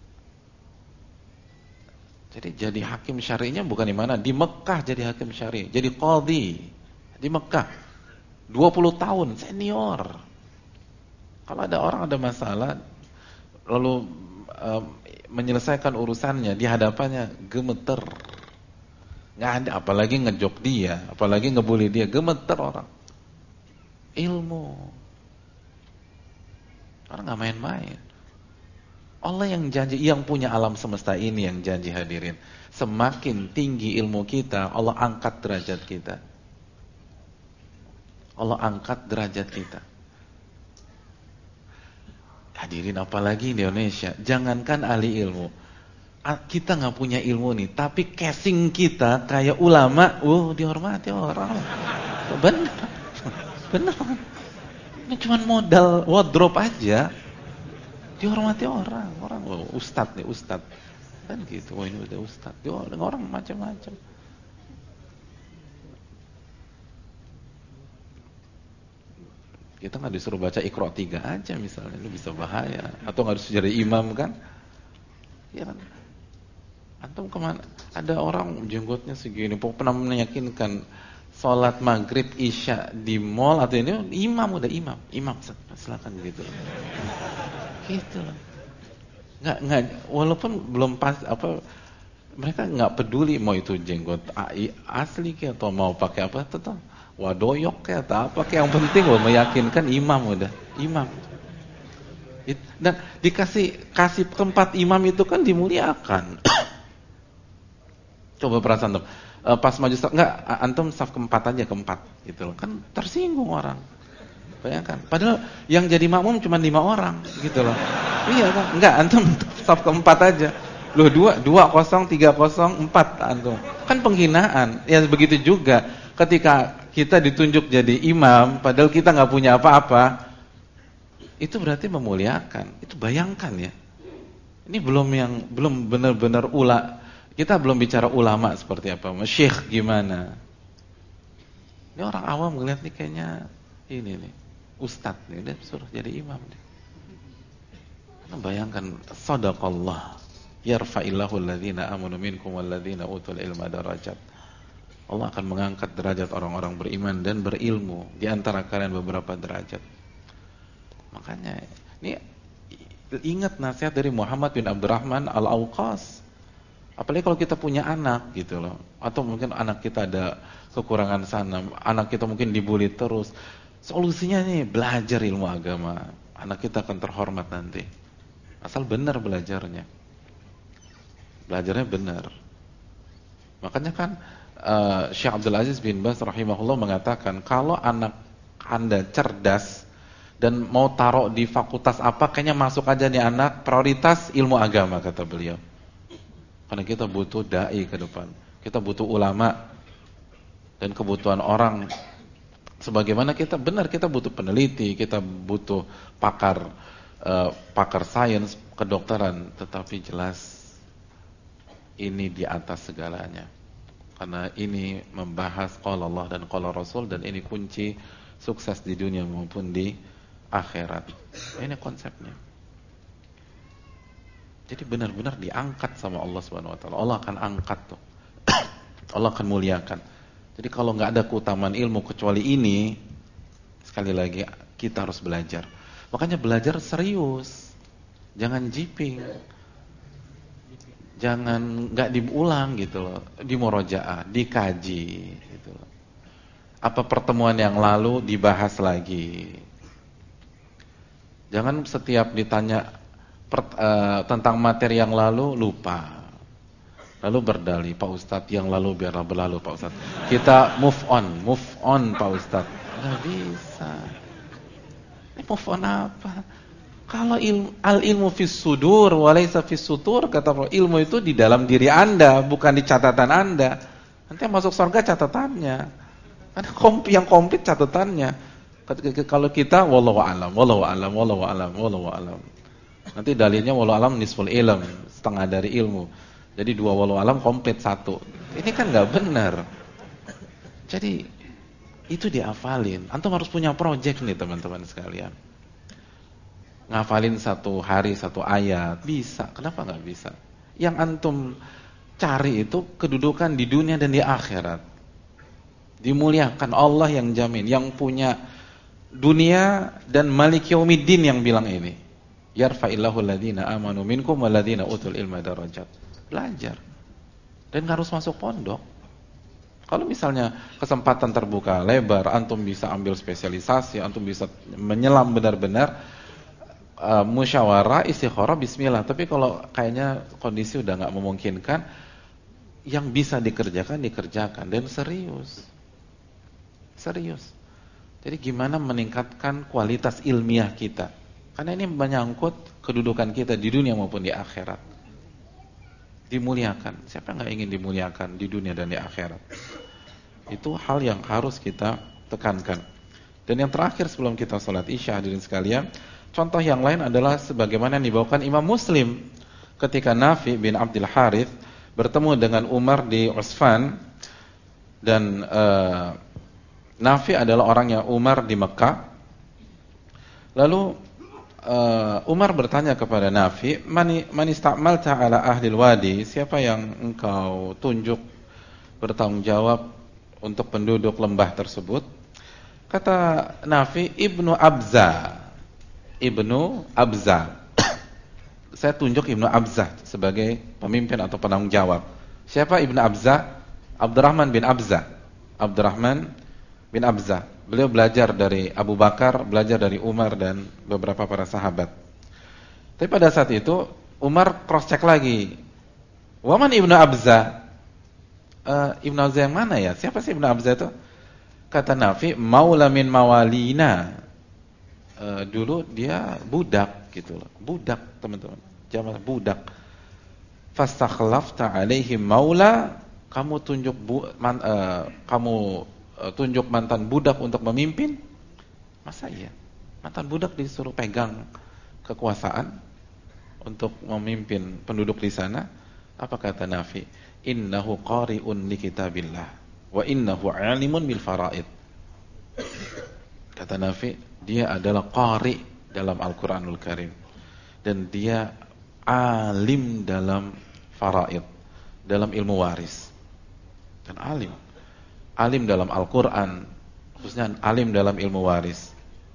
Jadi jadi hakim syari'nya bukan di mana? Di Mekah jadi hakim syari'. Jadi qadhi di Mekah. 20 tahun senior. Kalau ada orang ada masalah lalu menyelesaikan urusannya di hadapannya gemeter. Enggak ada, apalagi ngejok dia, apalagi ngebully dia, gemeter orang. Ilmu. Orang enggak main-main. Allah yang janji, yang punya alam semesta ini yang janji hadirin. Semakin tinggi ilmu kita, Allah angkat derajat kita. Allah angkat derajat kita. Hadirin, apalagi di Indonesia, jangankan ahli ilmu. Kita nggak punya ilmu nih, tapi casing kita kayak ulama, dihormati orang. Bener. Ini cuma modal wardrobe aja. Dihormati orang, ustadz nih, ustadz kan gitu. Ini udah ustadz, orang macam-macam. Kita nggak disuruh baca Iqra 3 aja misalnya, itu bisa bahaya. Atau nggak disuruh jadi imam kan? Ya kan? Antum kemana? Ada orang jenggotnya segini, pernah meyakinkan sholat maghrib isya di mall atau ini imam, udah imam silakan gitu. Gitu loh. Nggak, walaupun belum pas apa, mereka nggak peduli mau itu jenggot asli kayak atau mau pakai apa, tetap wadoyok kayak atau apa, kayak yang penting loh meyakinkan imam, udah imam. Dan kasih tempat imam itu kan dimuliakan. Coba perasaan antum, pas maju enggak, antum saf keempat aja, keempat gitu loh. Kan tersinggung orang. Bayangkan, padahal yang jadi makmum cuma 5 orang gitu loh. Iya kan? Enggak, antum saf keempat aja. Loh 2-0, 3-0, 4 antum. Kan penghinaan. Ya begitu juga ketika kita ditunjuk jadi imam padahal kita enggak punya apa-apa. Itu berarti memuliakan. Itu bayangkan ya. Ini belum benar-benar kita belum bicara ulama seperti apa, syekh gimana. Ini orang awam ngeliat nih kayaknya ini nih, ustadz nih, udah suruh jadi imam nih. Karena bayangkan, sadaqallah, yarfa'illahu alladhina amanu minkum walladhina utul ilma darajat. Allah akan mengangkat derajat orang-orang beriman dan berilmu di antara kalian beberapa derajat. Makanya, ini ingat nasihat dari Muhammad bin Abdurrahman Al-Auqas. Apalagi kalau kita punya anak gitu loh, atau mungkin anak kita ada kekurangan sana, anak kita mungkin dibully terus. Solusinya nih belajar ilmu agama. Anak kita akan terhormat nanti. Asal benar belajarnya. Belajarnya benar. Makanya kan Syekh Abdul Aziz bin Baz rahimahullah mengatakan, kalau anak Anda cerdas dan mau taruh di fakultas apa, kayaknya masuk aja nih anak, prioritas ilmu agama kata beliau. Karena kita butuh dai ke depan. Kita butuh ulama. Dan kebutuhan orang. Sebagaimana kita butuh peneliti, kita butuh pakar sains, kedokteran. Tetapi jelas ini di atas segalanya. Karena ini membahas qala Allah dan qala Rasul, dan ini kunci sukses di dunia maupun di akhirat. Ini konsepnya. Jadi benar-benar diangkat sama Allah Subhanahu wa taala. Allah akan angkat tuh. Allah akan muliakan. Jadi kalau enggak ada keutamaan ilmu kecuali ini, sekali lagi kita harus belajar. Makanya belajar serius. Jangan jiping. Jangan enggak diulang gitu loh. Di murojaah, dikaji gitu loh. Apa pertemuan yang lalu dibahas lagi. Jangan setiap ditanya tentang materi yang lalu lupa, lalu berdalih, Pak Ustadz yang lalu biarlah berlalu Pak Ustadz, kita move on Pak Ustadz. Nggak bisa. Ini move on apa? Kalau ilmu fis sudur walaysa fis sutur, kata Allah, ilmu itu di dalam diri Anda, bukan di catatan Anda. Nanti yang masuk surga catatannya, ada yang komplit catatannya. Kalau kita wallahu alam. Nanti dalilnya walau alam nisful ilm, setengah dari ilmu. Jadi 2 walau alam komplit 1. Ini kan nggak benar. Jadi itu dihafalin. Antum harus punya project nih teman-teman sekalian. Ngafalin 1 hari 1 ayat bisa. Kenapa nggak bisa? Yang antum cari itu kedudukan di dunia dan di akhirat. Dimuliakan Allah yang jamin, yang punya dunia, dan Malik Yaumiddin yang bilang ini. Yarfa'illahu alladhina amanu minkum walladhina utul ilma darajat. Belajar. Dan harus masuk pondok. Kalau misalnya kesempatan terbuka lebar, antum bisa ambil spesialisasi, antum bisa menyelam benar-benar, musyawarah, istikharah, bismillah. Tapi kalau kayaknya kondisi udah nggak memungkinkan, yang bisa dikerjakan dan serius. Jadi gimana meningkatkan kualitas ilmiah kita? Karena ini menyangkut kedudukan kita di dunia maupun di akhirat. Dimuliakan. Siapa yang nggak ingin dimuliakan di dunia dan di akhirat? Itu hal yang harus kita tekankan. Dan yang terakhir sebelum kita sholat isya, hadirin sekalian, contoh yang lain adalah sebagaimana yang dibawakan Imam Muslim ketika Nafi bin Abdul Harith bertemu dengan Umar di Usfan, dan Nafi adalah orangnya Umar di Mekah. Lalu Umar bertanya kepada Nafi, man ista'malta ala ahli wadi, siapa yang engkau tunjuk bertanggung jawab untuk penduduk lembah tersebut? Kata Nafi, Ibnu Abza. Saya tunjuk Ibnu Abza sebagai pemimpin atau penanggung jawab. Siapa Ibnu Abza? Abdurrahman bin Abza. Beliau belajar dari Abu Bakar, belajar dari Umar dan beberapa para sahabat. Tapi pada saat itu Umar cross check lagi. Waman Ibnu Abza? Ibnu Abza yang mana ya? Siapa sih Ibnu Abza itu? Kata Nafi, maula min mawalina. Dulu dia budak gitu loh. Budak, teman-teman. Jamaah budak. Fastakhlafta alaihim maula, kamu tunjuk mantan budak untuk memimpin? Masa iya? Mantan budak disuruh pegang kekuasaan untuk memimpin penduduk di sana? Apa kata Nafi? Innahu qari'un li kitabillah wa innahu 'alimun bil faraid. Kata Nafi, dia adalah qari dalam Al-Qur'anul Karim dan dia alim dalam faraid, dalam ilmu waris. Dan alim dalam Al-Quran, khususnya alim dalam ilmu waris.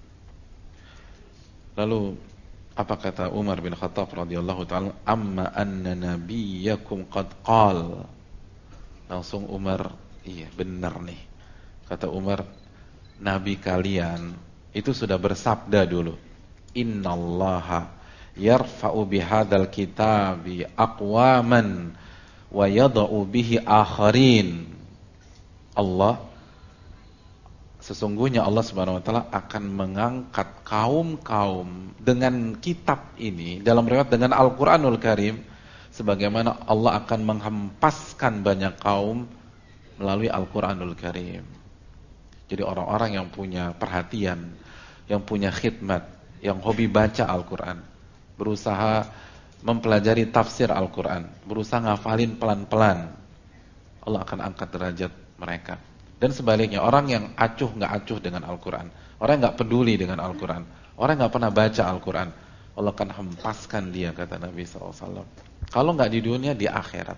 Lalu apa kata Umar bin Khattab radhiyallahu ta'ala, amma anna nabiyyakum qad qal. Langsung Umar, iya benar nih. Kata Umar, nabi kalian itu sudah bersabda dulu, innallaha yarfa'u bihadzal kitabi aqwaman wa yada'u bihi akharin. Allah, sesungguhnya Allah Subhanahu wa taala akan mengangkat kaum-kaum dengan kitab ini, dalam riwayat dengan Al-Qur'anul Karim, sebagaimana Allah akan menghempaskan banyak kaum melalui Al-Qur'anul Karim. Jadi orang-orang yang punya perhatian, yang punya khidmat, yang hobi baca Al-Qur'an, berusaha mempelajari tafsir Al-Qur'an, berusaha ngafalin pelan-pelan, Allah akan angkat derajat mereka. Dan sebaliknya, orang yang nggak acuh dengan Al-Quran, orang yang nggak peduli dengan Al-Quran, orang yang nggak pernah baca Al-Quran, Allah akan hempaskan dia, kata Nabi SAW. Kalau nggak di dunia, di akhirat.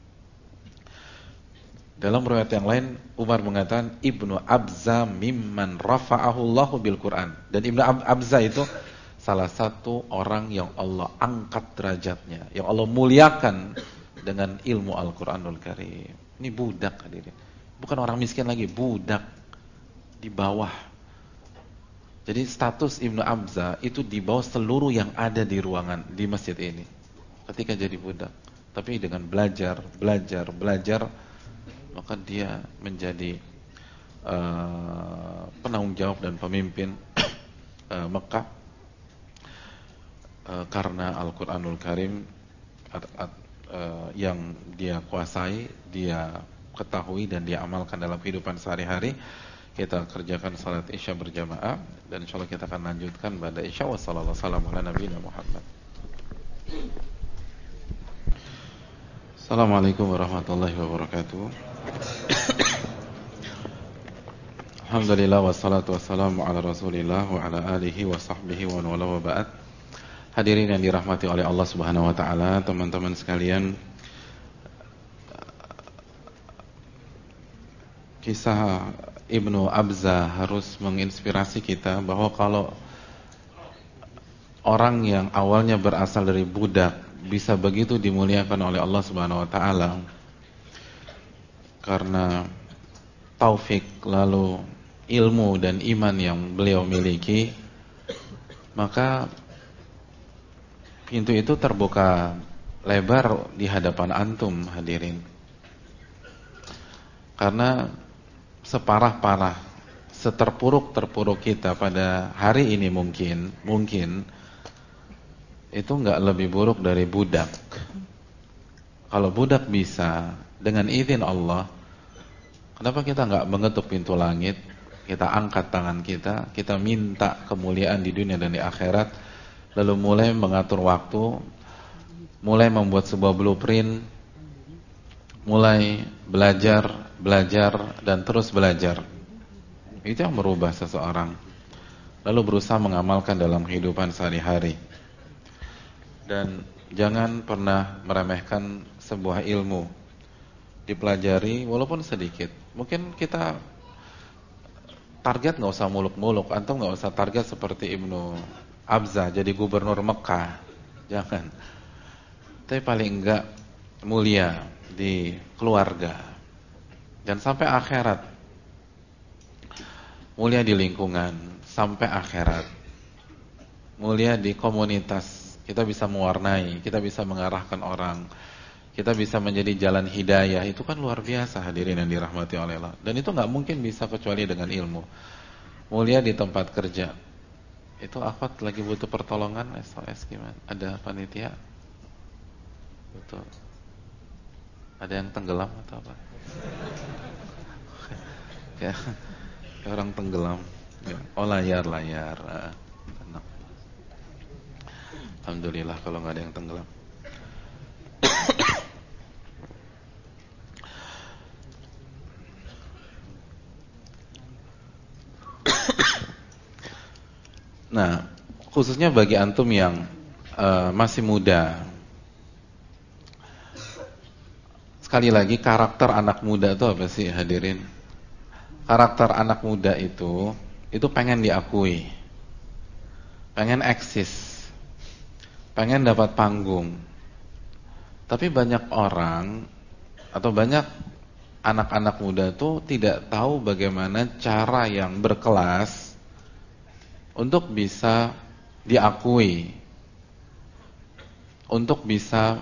Dalam riwayat yang lain, Umar mengatakan Ibnu Abza mimman rafa'ahu Allahu bil Quran. Dan Ibnu Abza itu salah satu orang yang Allah angkat derajatnya, yang Allah muliakan dengan ilmu Al-Quranul Karim. Ini budak hadirin. Bukan orang miskin lagi, budak di bawah. Jadi status Ibnu Abza itu di bawah seluruh yang ada di ruangan di masjid ini ketika jadi budak. Tapi dengan belajar, maka dia menjadi penanggung jawab dan pemimpin Mekah karena Al-Quranul Karim yang dia kuasai, dia ketahui dan dia amalkan dalam kehidupan sehari-hari. Kita kerjakan salat Isya berjamaah dan insyaallah kita akan lanjutkan pada Isya. Wassallallahu ala nabiyina Muhammad. Assalamualaikum warahmatullahi wabarakatuh. Alhamdulillah wassalatu wassalamu ala Rasulillah wa ala alihi wa sahbihi wa wala wa ba'd. Hadirin yang dirahmati oleh Allah Subhanahu wa taala, teman-teman sekalian, kisah Ibnu Abza harus menginspirasi kita bahwa kalau orang yang awalnya berasal dari budak bisa begitu dimuliakan oleh Allah Subhanahu wa taala karena taufik lalu ilmu dan iman yang beliau miliki, maka pintu itu terbuka lebar di hadapan antum hadirin. Karena separah-parah, seterpuruk-terpuruk kita pada hari ini mungkin itu enggak lebih buruk dari budak. Kalau budak bisa dengan izin Allah, kenapa kita enggak mengetuk pintu langit, kita angkat tangan kita minta kemuliaan di dunia dan di akhirat, lalu mulai mengatur waktu, mulai membuat sebuah blueprint, mulai belajar dan terus belajar. Itu yang merubah seseorang. lalu berusaha mengamalkan dalam kehidupan sehari-hari. Dan jangan pernah meremehkan sebuah ilmu, dipelajari walaupun sedikit. Mungkin kita target nggak usah muluk-muluk, antum nggak usah target seperti Ibnu Abzah jadi gubernur Mekah, jangan. Tapi paling enggak mulia di keluarga dan sampai akhirat, mulia di lingkungan sampai akhirat, mulia di komunitas. Kita bisa mewarnai, kita bisa mengarahkan orang, kita bisa menjadi jalan hidayah. Itu kan luar biasa, hadirin yang dirahmati oleh Allah. Dan itu nggak mungkin bisa kecuali dengan ilmu. Mulia di tempat kerja. Itu akhwat lagi butuh pertolongan, SOS gimana? Ada panitia? Betul. Ada yang tenggelam atau apa? Kayak orang tenggelam. Oh, layar. Tenang. Alhamdulillah kalau nggak ada yang tenggelam. Nah, khususnya bagi antum yang masih muda. Sekali lagi, karakter anak muda itu apa sih, hadirin? Karakter anak muda itu pengen diakui, pengen eksis, pengen dapat panggung. Tapi banyak orang atau banyak anak-anak muda itu tidak tahu bagaimana cara yang berkelas untuk bisa diakui, untuk bisa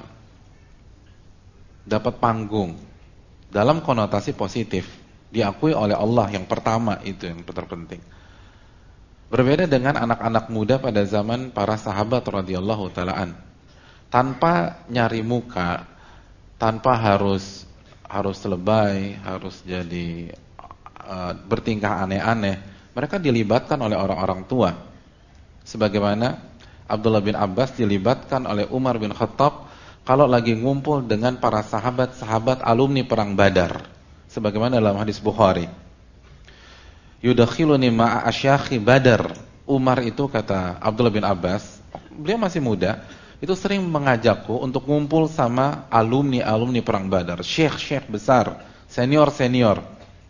dapat panggung dalam konotasi positif, diakui oleh Allah yang pertama, itu yang terpenting. Berbeda dengan anak-anak muda pada zaman para sahabat radhiyallahu taalaan, tanpa nyari muka, tanpa harus lebay, harus jadi bertingkah aneh-aneh, mereka dilibatkan oleh orang-orang tua. Sebagaimana Abdullah bin Abbas dilibatkan oleh Umar bin Khattab kalau lagi ngumpul dengan para sahabat-sahabat alumni perang Badar. Sebagaimana dalam hadis Bukhari, yudakhiluni ma'a asyakhi Badar. Umar itu, kata Abdullah bin Abbas, beliau masih muda, itu sering mengajakku untuk ngumpul sama alumni perang Badar, syekh besar, senior.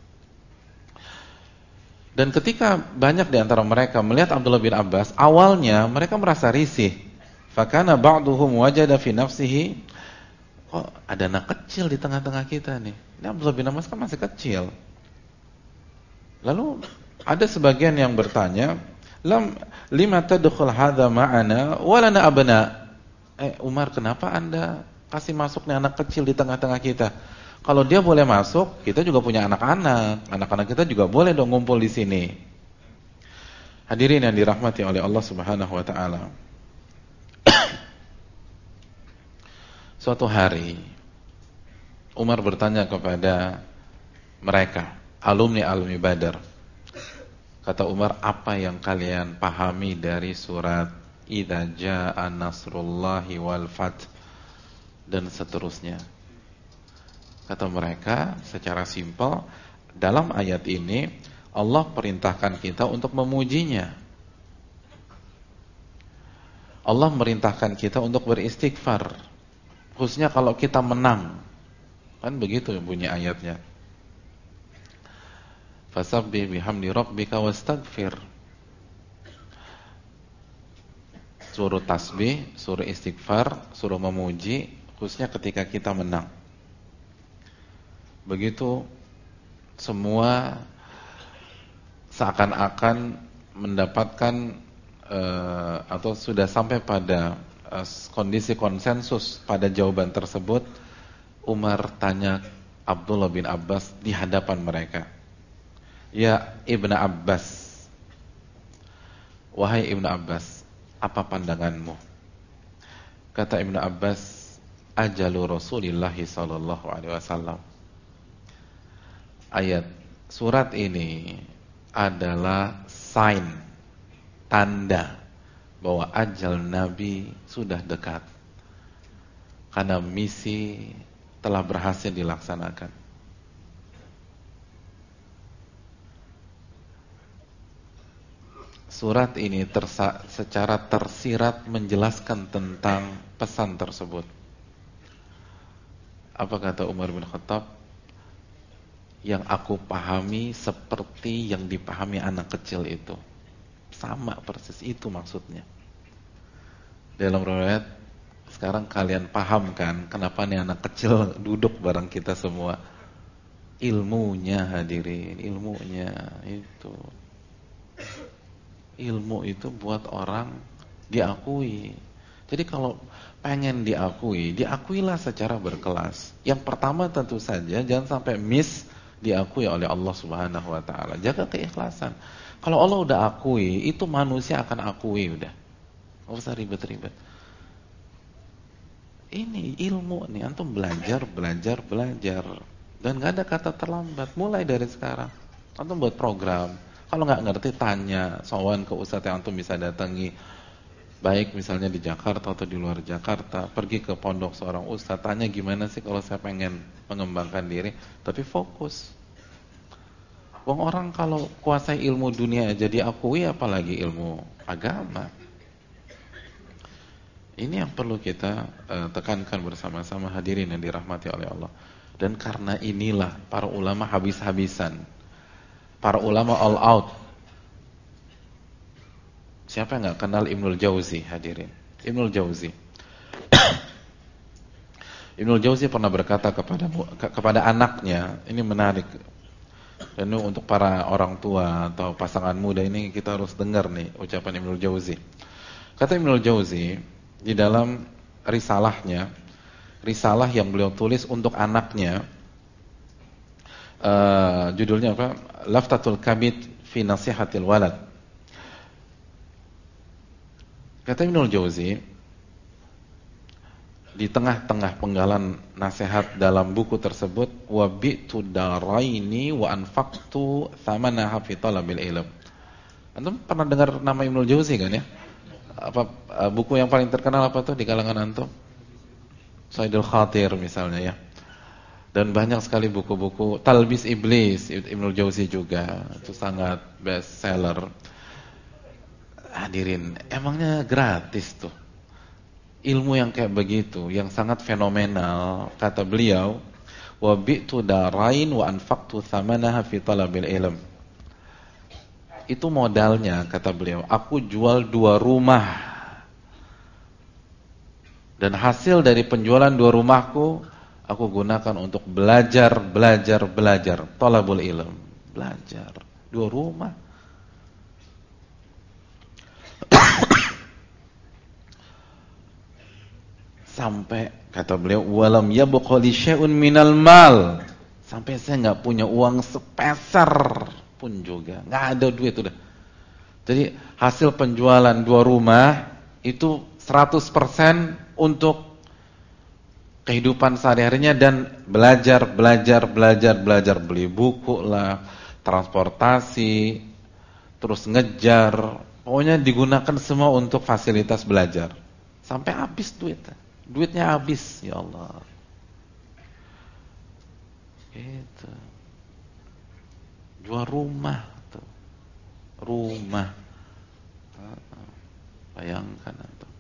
Dan ketika banyak di antara mereka melihat Abdullah bin Abbas, awalnya mereka merasa risih. Fakana ba'duhum wajada fi nafsihi, kok ada anak kecil di tengah-tengah kita nih. Ini Abdullah bin Abbas kan masih kecil. Lalu ada sebagian yang bertanya, lima tadkhul hadza ma'ana wa lana abna. Umar, kenapa Anda kasih masuk nih anak kecil di tengah-tengah kita? Kalau dia boleh masuk, kita juga punya anak-anak. Anak-anak kita juga boleh dong ngumpul di sini. Hadirin yang dirahmati oleh Allah Subhanahu wa taala. Suatu hari Umar bertanya kepada mereka, alumni Badar. Kata Umar, apa yang kalian pahami dari surat Idza jaa nasrullahi wal fath dan seterusnya? Kata mereka secara simpel, dalam ayat ini Allah perintahkan kita untuk memujinya. Allah merintahkan kita untuk beristighfar, khususnya kalau kita menang. Kan begitu bunyi ayatnya. Fasabbih bihamdi rabbika wastaghfir. Suruh tasbih, suruh istighfar, suruh memuji, khususnya ketika kita menang. Begitu semua seakan-akan mendapatkan atau sudah sampai pada kondisi konsensus pada jawaban tersebut. Umar tanya Abdullah bin Abbas di hadapan mereka, ya Ibnu Abbas, wahai Ibnu Abbas, apa pandanganmu? Kata Ibnu Abbas, ajalu Rasulillah sallallahu alaihi wasallam. Ayat surat ini adalah sign, tanda bahwa ajal Nabi sudah dekat, karena misi telah berhasil dilaksanakan. surat ini secara tersirat menjelaskan tentang pesan tersebut. Apa kata Umar bin Khattab? Yang aku pahami seperti yang dipahami anak kecil itu. Sama persis itu maksudnya. Dalam riwayat, sekarang kalian paham kan kenapa nih anak kecil duduk bareng kita semua? Ilmunya hadirin, ilmunya itu. Ilmu itu buat orang diakui. Jadi kalau pengen diakui, diakuilah secara berkelas. Yang pertama tentu saja jangan sampai miss diakui oleh Allah Subhanahu wa taala. Jaga keikhlasan. Kalau Allah udah akui, itu manusia akan akui udah. Enggak usah ribet-ribet. Ini ilmu nih, antum belajar. Dan enggak ada kata terlambat, mulai dari sekarang. Antum buat program. Kalau enggak ngerti tanya, sowan ke ustadz yang antum bisa datangi. Baik misalnya di Jakarta atau di luar Jakarta, pergi ke pondok seorang ustadz, tanya gimana sih kalau saya pengen mengembangkan diri, tapi fokus. Wong orang kalau kuasai ilmu dunia aja diakui, apalagi ilmu agama. Ini yang perlu kita tekankan bersama-sama hadirin yang dirahmati oleh Allah. Dan karena inilah para ulama habis-habisan, para ulama all out. Siapa yang nggak kenal Ibnul Jauzi hadirin? Ibnul Jauzi. Ibnul Jauzi pernah berkata kepada anaknya, ini menarik. Dan ini untuk para orang tua atau pasangan muda ini kita harus dengar nih ucapan Ibnul Jauzi. Kata Ibnul Jauzi di dalam risalahnya, risalah yang beliau tulis untuk anaknya, judulnya apa? Laftatul Kabid fi Nasihatil Walad. Kata Ibnul Jauzi, di tengah-tengah penggalan nasihat dalam buku tersebut, wa bi'tu daraini wa anfaqtu thamanaha fi talabil ilm. Antum pernah dengar nama Ibnul Jauzi kan ya? Apa buku yang paling terkenal apa tuh di kalangan antum? Saidul Khatir misalnya ya. Dan banyak sekali buku-buku. Talbis Iblis Ibnul Jauzi juga, itu sangat best seller. Hadirin, emangnya gratis tuh ilmu yang kayak begitu, yang sangat fenomenal. Kata beliau, wa bi'tu darain wa anfaqtu thamanaha fi talabil ilm. Itu modalnya, kata beliau. Aku jual 2 rumah. Dan hasil dari penjualan 2 rumahku, aku gunakan untuk belajar. Talabul ilm, belajar. 2 rumah. Sampai kata beliau, walam yabqa li syai'un minal mal. Sampai saya enggak punya uang sepeser pun juga. Enggak ada duit udah. Jadi hasil penjualan 2 rumah itu 100% untuk kehidupan sehari-harinya dan belajar, beli buku lah, transportasi, terus ngejar. Pokoknya digunakan semua untuk fasilitas belajar. Sampai habis duitnya habis, ya Allah. Gitu. Jual rumah tuh. Rumah. Bayangkan tuh.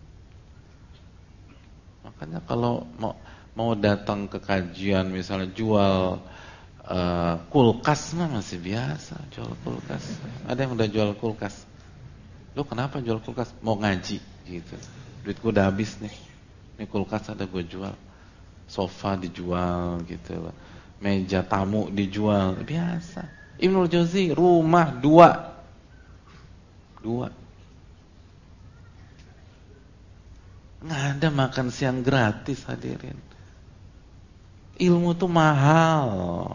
Makanya kalau mau datang ke kajian misalnya jual kulkas mah masih biasa, jual kulkas. Ada yang udah jual kulkas. Lu kenapa jual kulkas? Mau ngaji gitu. Duit gua udah habis nih. Ini kulkas ada gue jual, sofa dijual gitu loh, meja tamu dijual, biasa. Ibnul Jauzi rumah 2. Nggak ada makan siang gratis hadirin. Ilmu tuh mahal.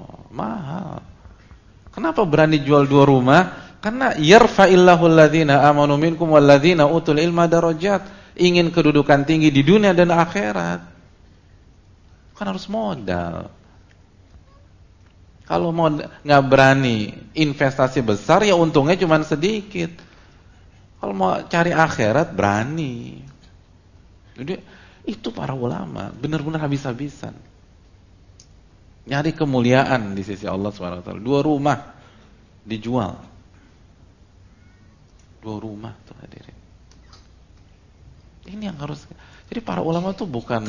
Kenapa berani jual 2 rumah? Karena yarfa'illahu alladhina amanu minkum walladhina utul ilma darajat. Ingin kedudukan tinggi di dunia dan akhirat, kan harus modal. Kalau mau nggak berani investasi besar, ya untungnya cuma sedikit. Kalau mau cari akhirat berani. Jadi itu para ulama benar-benar habis-habisan nyari kemuliaan di sisi Allah SWT. 2 rumah dijual. 2 rumah tuh hadirin. Ini yang harus. Jadi para ulama tuh bukan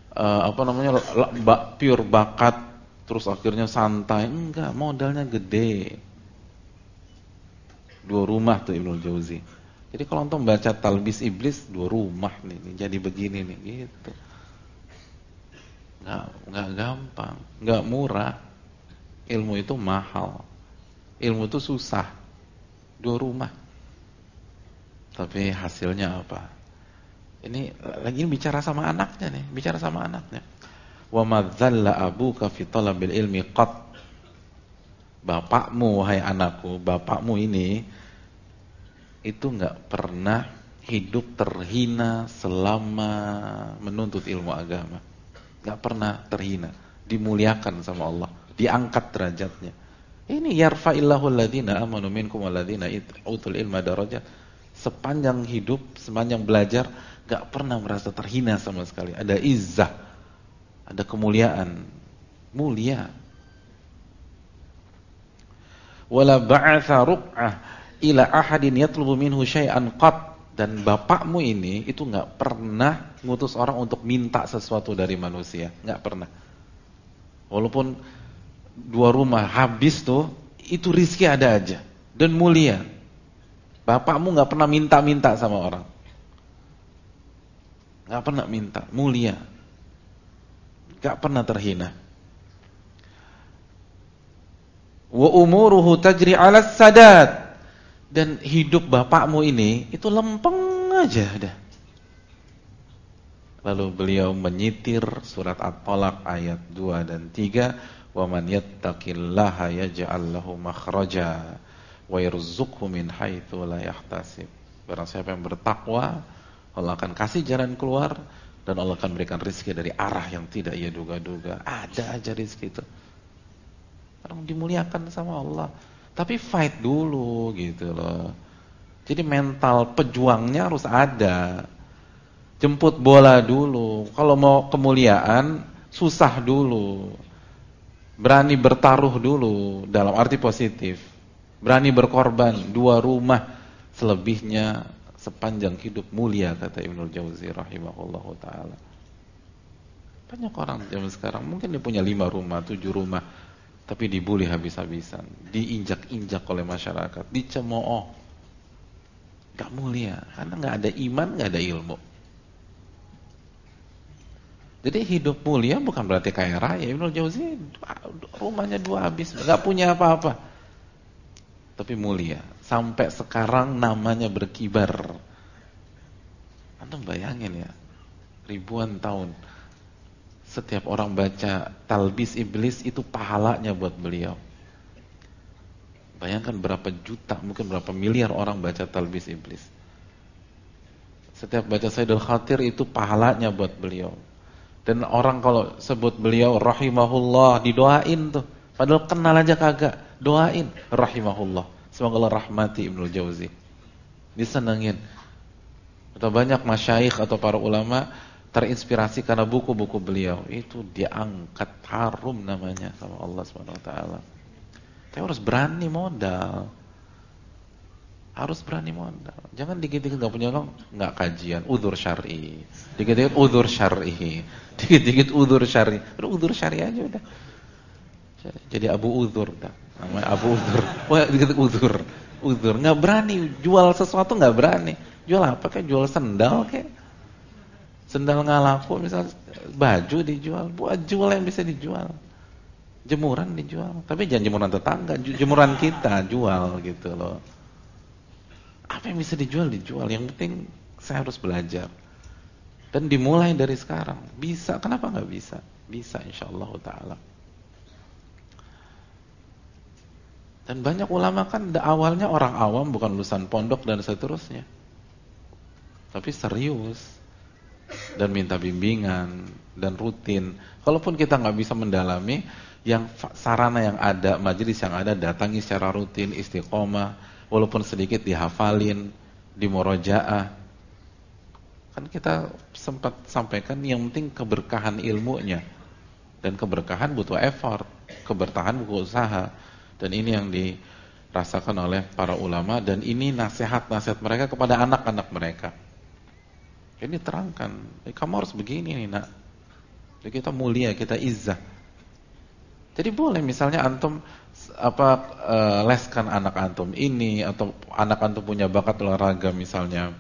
pure bakat terus akhirnya santai, enggak, modalnya gede. 2 rumah tuh Ibnul Jauzi. Jadi kalau untuk baca Talbis Iblis 2 rumah nih, jadi begini nih gitu. Enggak gampang, enggak murah. Ilmu itu mahal. Ilmu itu susah. 2 rumah. Tapi hasilnya apa? Ini lagi bicara sama anaknya nih, bicara sama anaknya. Wa madzalla abuka fi talabil ilmi qat. Bapakmu, wahai anakku, bapakmu ini itu enggak pernah hidup terhina selama menuntut ilmu agama. Enggak pernah terhina, dimuliakan sama Allah, diangkat derajatnya. Ini yarfa'illahu alladhina amanu minkum walladhina utul ilma darajat. Sepanjang hidup, sepanjang belajar, gak pernah merasa terhina sama sekali. Ada izzah, ada kemuliaan, mulia. Wala ba'atha ruq'ah ila ahadin yatlubu minhu syai'an qat. Dan bapakmu ini itu gak pernah ngutus orang untuk minta sesuatu dari manusia, gak pernah. Walaupun 2 rumah habis tuh, itu rizki ada aja dan mulia. Bapakmu gak pernah minta-minta sama orang. Gak pernah minta, mulia. Gak pernah terhina. Wa umuruhu tajri 'ala sadad. Dan hidup bapakmu ini itu lempeng aja dah. Lalu beliau menyitir surat At-Talaq ayat 2 dan 3, wa man yattaqillaha yaj'al lahu makhraja wa yarzuqhu min haitsu la yahtasib. Barang siapa yang bertakwa, Allah akan kasih jalan keluar dan Allah akan berikan rezeki dari arah yang tidak ia duga-duga. Ada aja rezeki itu. Orang dimuliakan sama Allah. Tapi fight dulu gitu loh. Jadi mental pejuangnya harus ada. Jemput bola dulu. Kalau mau kemuliaan, susah dulu. Berani bertaruh dulu dalam arti positif. Berani berkorban, 2 rumah, selebihnya sepanjang hidup mulia, kata Ibnul Jauzi rahimahullahu ta'ala. Banyak orang zaman sekarang mungkin dia punya 5 rumah, 7 rumah, tapi dibully habis-habisan, diinjak-injak oleh masyarakat, dicemooh. Gak mulia, karena gak ada iman, gak ada ilmu. Jadi hidup mulia bukan berarti kaya raya. Ibnul Jauzi rumahnya 2 habis, gak punya apa-apa, tapi mulia. Sampai sekarang namanya berkibar. Anda bayangin ya, ribuan tahun setiap orang baca Talbis Iblis itu pahalanya buat beliau. Bayangkan berapa juta, mungkin berapa miliar orang baca Talbis Iblis. Setiap baca Sayyidul Khatir itu pahalanya buat beliau. Dan orang kalau sebut beliau rahimahullah, didoain tuh. Padahal kenal aja kagak, doain rahimahullah. Semoga Allah rahmati Ibnul Jauzi. Disenengin. Atau banyak masyayikh atau para ulama terinspirasi karena buku-buku beliau. Itu diangkat, harum namanya sama Allah SWT. Tapi harus berani modal. Harus berani modal. Jangan dikit-dikit gak punya uang, gak kajian, udzur syar'i. Dikit-dikit udzur syar'i. Dikit-dikit udzur syar'i. Udzur syar'i aja udah. Jadi Abu Udzur dah. Namanya Abu Udzur. Wah, dikit udzur. Udzur, enggak berani jual sesuatu, enggak berani. Jual apa kayak jual sendal kayak. Sendal enggak laku, misal baju dijual, buat jual yang bisa dijual. Jemuran dijual, tapi jangan jemuran tetangga, jemuran kita jual gitu loh. Apa yang bisa dijual dijual, yang penting saya harus belajar. Dan dimulai dari sekarang. Bisa, kenapa enggak bisa? Bisa insyaallah taala. Dan banyak ulama kan awalnya orang awam, bukan lulusan pondok dan seterusnya. Tapi serius dan minta bimbingan dan rutin. Kalaupun kita nggak bisa mendalami, yang sarana yang ada, majelis yang ada, datangi secara rutin, istiqomah, walaupun sedikit dihafalin, dimurojaah. Kan kita sempat sampaikan yang penting keberkahan ilmunya. Dan keberkahan butuh effort, kebertahan butuh usaha. Dan ini yang dirasakan oleh para ulama, dan ini nasihat-nasihat mereka kepada anak-anak mereka. Ini terangkan, kamu harus begini nih nak. Jadi kita mulia, kita izzah. Jadi boleh misalnya antum leskan anak antum ini, atau anak antum punya bakat olahraga misalnya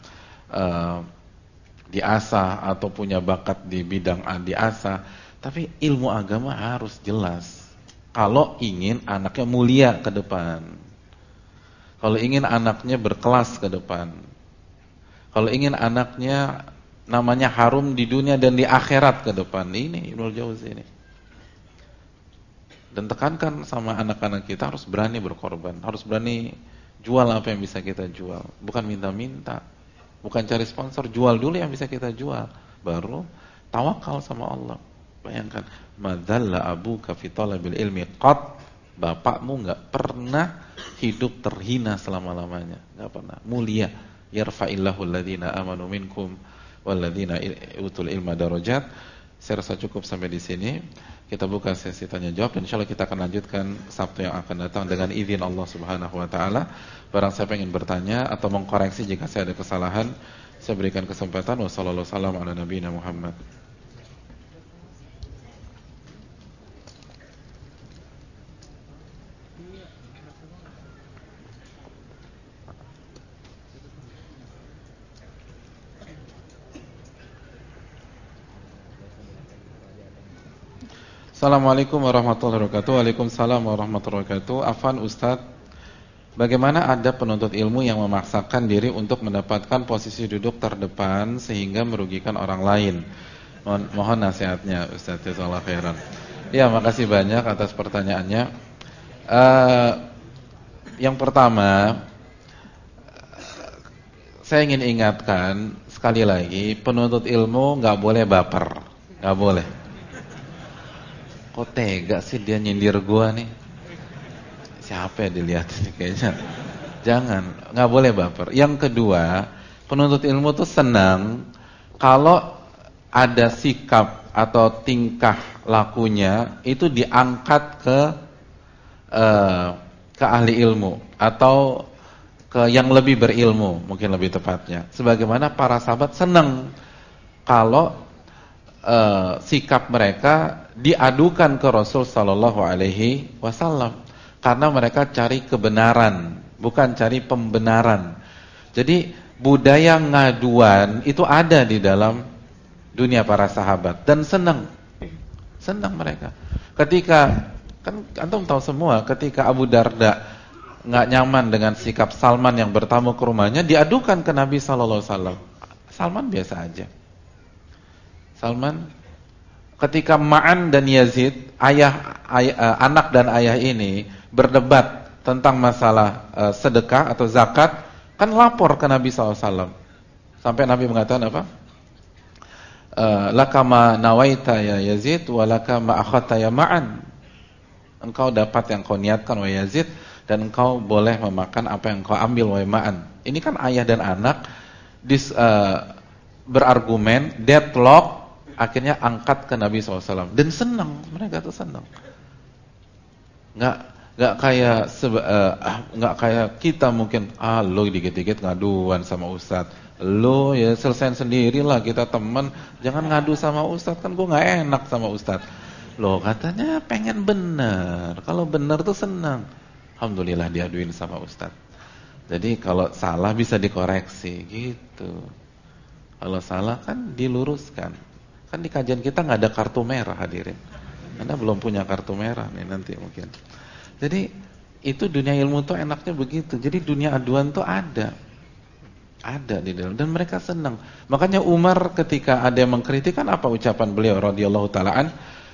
diasah, atau punya bakat di bidang diasah. Tapi ilmu agama harus jelas. Kalau ingin anaknya mulia ke depan, kalau ingin anaknya berkelas ke depan, kalau ingin anaknya namanya harum di dunia dan di akhirat ke depan, ini Ibnul Jauzi ini. Dan tekankan sama anak-anak kita harus berani berkorban, harus berani jual apa yang bisa kita jual, bukan minta-minta, bukan cari sponsor, jual dulu yang bisa kita jual, baru tawakal sama Allah. Bayangkan, madzalla abuka fi talabil ilmi qat, bapakmu enggak pernah hidup terhina selama-lamanya, enggak pernah, mulia. Yarfa'illahu alladhina amanu minkum walladzina utul ilma darajat. Saya rasa cukup sampai di sini. Kita buka sesi tanya jawab, dan insyaallah kita akan lanjutkan Sabtu yang akan datang dengan izin Allah Subhanahu wa taala. Barang siapa ingin bertanya atau mengkoreksi jika saya ada kesalahan, saya berikan kesempatan. Wassallallahu wasallam ala nabiyina Muhammad. Assalamualaikum warahmatullahi wabarakatuh. Waalaikumsalam warahmatullahi wabarakatuh. Afwan Ustadz, bagaimana ada penuntut ilmu yang memaksakan diri untuk mendapatkan posisi duduk terdepan sehingga merugikan orang lain? Mohon nasihatnya Ustadz. Jazakallahu khairan. Ya, makasih banyak atas pertanyaannya. Yang pertama, saya ingin ingatkan sekali lagi, penuntut ilmu nggak boleh baper, nggak boleh. Kok tega sih dia nyindir gua nih? Siapa ya dilihat ini kayaknya? Jangan, nggak boleh baper. Yang kedua, penuntut ilmu tuh senang kalau ada sikap atau tingkah lakunya itu diangkat ke ahli ilmu atau ke yang lebih berilmu, mungkin lebih tepatnya. Sebagaimana para sahabat senang kalau sikap mereka diadukan ke Rasul sallallahu alaihi wasallam, karena mereka cari kebenaran, bukan cari pembenaran. Jadi budaya ngaduan itu ada di dalam dunia para sahabat, dan senang mereka. Ketika, kan antum tahu semua, ketika Abu Darda nggak nyaman dengan sikap Salman yang bertamu ke rumahnya, diadukan ke Nabi sallallahu alaihi wasallam. Salman biasa aja. Salman, ketika Ma'an dan Yazid, anak dan ayah ini berdebat tentang masalah sedekah atau zakat, kan lapor ke Nabi SAW. Sampai Nabi mengatakan apa? Laka ma nawaita ya Yazid, walaka ma akhadta ya Ma'an. Engkau dapat yang kau niatkan wahai Yazid, dan engkau boleh memakan apa yang kau ambil wahai Ma'an. Ini kan ayah dan anak berargumen, deadlock. Akhirnya angkat ke Nabi SAW, dan senang, mereka tuh senang. Nggak kayak kita mungkin, lo dikit-dikit ngaduan sama Ustadz, lo ya selesain sendirilah, kita teman, jangan ngadu sama Ustadz, kan gue nggak enak sama Ustadz. Lo katanya pengen bener, kalau bener tuh senang. Alhamdulillah diaduin sama Ustadz. Jadi kalau salah bisa dikoreksi gitu. Kalau salah kan diluruskan. Kan di kajian kita nggak ada kartu merah, hadirin. Anda belum punya kartu merah nih nanti mungkin. Jadi itu dunia ilmu tuh enaknya begitu. Jadi dunia aduan tuh ada di dalam, dan mereka senang. Makanya Umar ketika ada yang mengkritik, kan apa ucapan beliau radhiyallahu taalaan?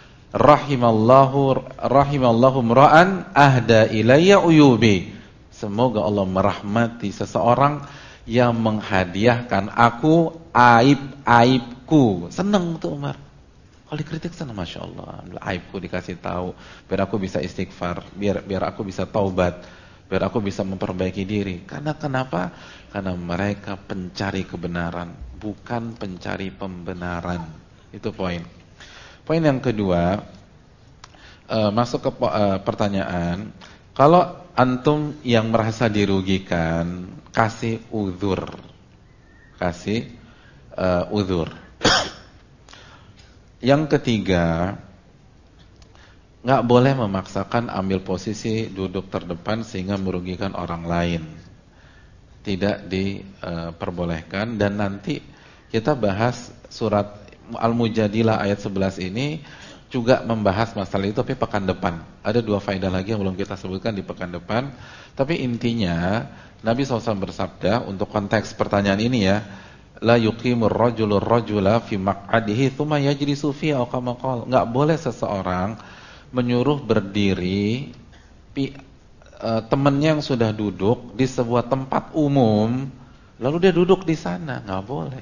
Rahimallahu mra'an ahda ilayya uyubi. Semoga Allah merahmati seseorang yang menghadiahkan aku aib-aibku. Senang tuh Umar. Kalau dikritik senang, Masya Allah, aibku dikasih tahu, biar aku bisa istighfar, biar aku bisa taubat, biar aku bisa memperbaiki diri. Karena kenapa? Karena mereka pencari kebenaran, bukan pencari pembenaran. Itu poin. Poin yang kedua, masuk ke pertanyaan, Kalau antum yang merasa dirugikan, kasih uzur. Kasih uzur. Yang ketiga, nggak boleh memaksakan ambil posisi duduk terdepan sehingga merugikan orang lain. Tidak diperbolehkan. Dan nanti kita bahas surat Al-Mujadilah ayat 11 ini juga membahas masalah itu, tapi pekan depan. Ada 2 faedah lagi yang belum kita sebutkan di pekan depan. Tapi intinya Nabi SAW bersabda untuk konteks pertanyaan ini ya, la yuqimur rajulur rajula fi maq'adihi tsumma yajlisu fi aw kama qala. Enggak boleh seseorang menyuruh berdiri temannya yang sudah duduk di sebuah tempat umum lalu dia duduk di sana, enggak boleh.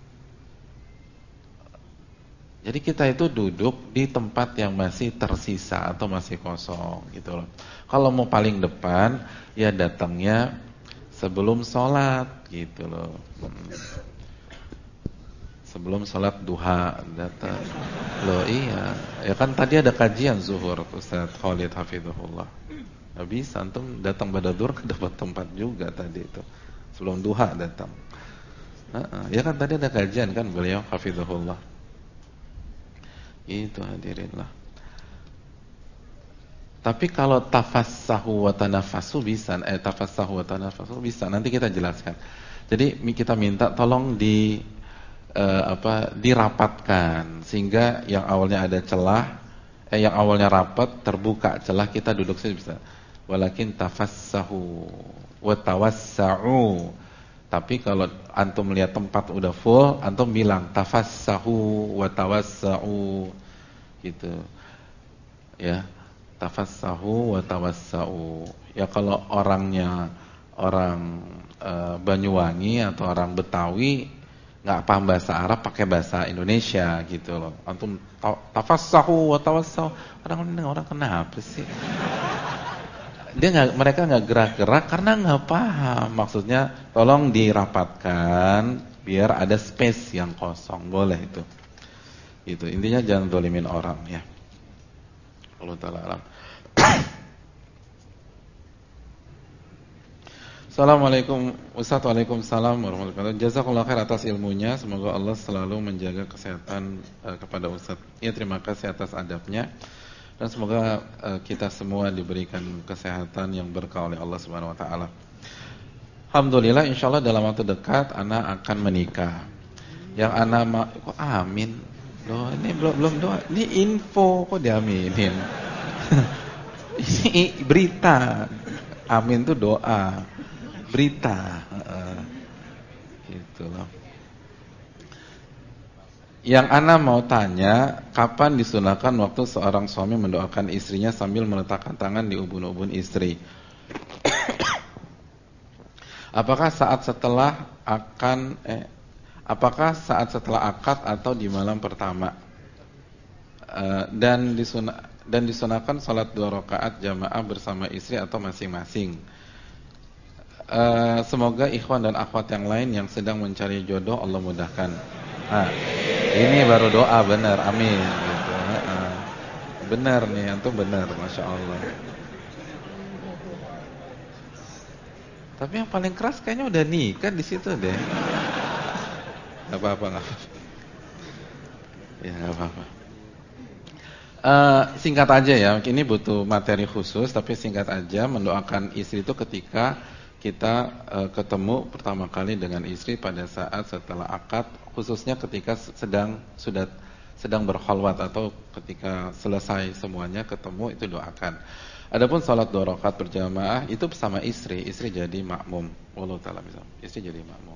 Jadi kita itu duduk di tempat yang masih tersisa atau masih kosong gitu loh. Kalau mau paling depan ya datangnya sebelum sholat gitu loh. Sebelum sholat duha datang. Loh iya, ya kan tadi ada kajian zuhur Ustaz Khalid hafizahullah. Enggak bisa antum datang pada zuhur dapat tempat juga tadi itu. Sebelum duha datang. Ya kan tadi ada kajian kan beliau hafizahullah. Itu hadirin lah. Tapi kalau tafassahu wa tanafasu bisa, tafassahu wa tanafasu bisa. Nanti kita jelaskan. Jadi kita minta tolong dirapatkan sehingga yang awalnya ada celah, yang awalnya rapat terbuka celah, kita duduk saja bisa. Walakin tafassahu wa tawassa'u. Tapi kalau antum melihat tempat udah full, antum bilang tafassahu wa tawassa'u gitu. Ya, tafassahu wa tawassa'u. Ya kalau orangnya orang Banyuwangi atau orang Betawi enggak paham bahasa Arab, pakai bahasa Indonesia gitu loh. Antum tafassahu wa tawassa'u. Orang kenapa sih? Mereka nggak gerak-gerak karena nggak paham. Maksudnya tolong dirapatkan biar ada space yang kosong, boleh itu. Itu intinya jangan zalimin orang ya. Allah taala alam. Assalamualaikum Ustaz. Waalaikumsalam warahmatullahi wabarakatuh. Jazakallahu khair atas ilmunya. Semoga Allah selalu menjaga kesehatan kepada Ustaz. Ya, terima kasih atas adabnya. Dan semoga kita semua diberikan kesehatan yang berkah oleh Allah Subhanahu wa taala. Alhamdulillah, insyaallah dalam waktu dekat anak akan menikah. Yang anak kok amin. Loh, ini belum doa. Ini info kok diaminin. Ini berita. Amin itu doa. Berita. Gitu loh. Yang ana mau tanya, kapan disunahkan waktu seorang suami mendoakan istrinya sambil meletakkan tangan di ubun-ubun istri? Apakah saat setelah akad atau di malam pertama? Dan disunahkan salat 2 rakaat jamaah bersama istri atau masing-masing. Semoga ikhwan dan akhwat yang lain yang sedang mencari jodoh Allah mudahkan. Ini baru doa benar, amin gitu. Benar nih, antum benar, masya Allah. Tapi yang paling keras kayaknya udah nikah di situ deh. Gak apa-apa. Ya gak apa-apa. Singkat aja ya, ini butuh materi khusus, tapi singkat aja mendoakan istri itu ketika kita ketemu pertama kali dengan istri pada saat setelah akad, khususnya ketika sedang berkhalwat atau ketika selesai semuanya ketemu, itu doakan. Adapun salat 2 rakaat berjamaah itu bersama istri jadi makmum. Wallahu taala bisa. Istri jadi makmum.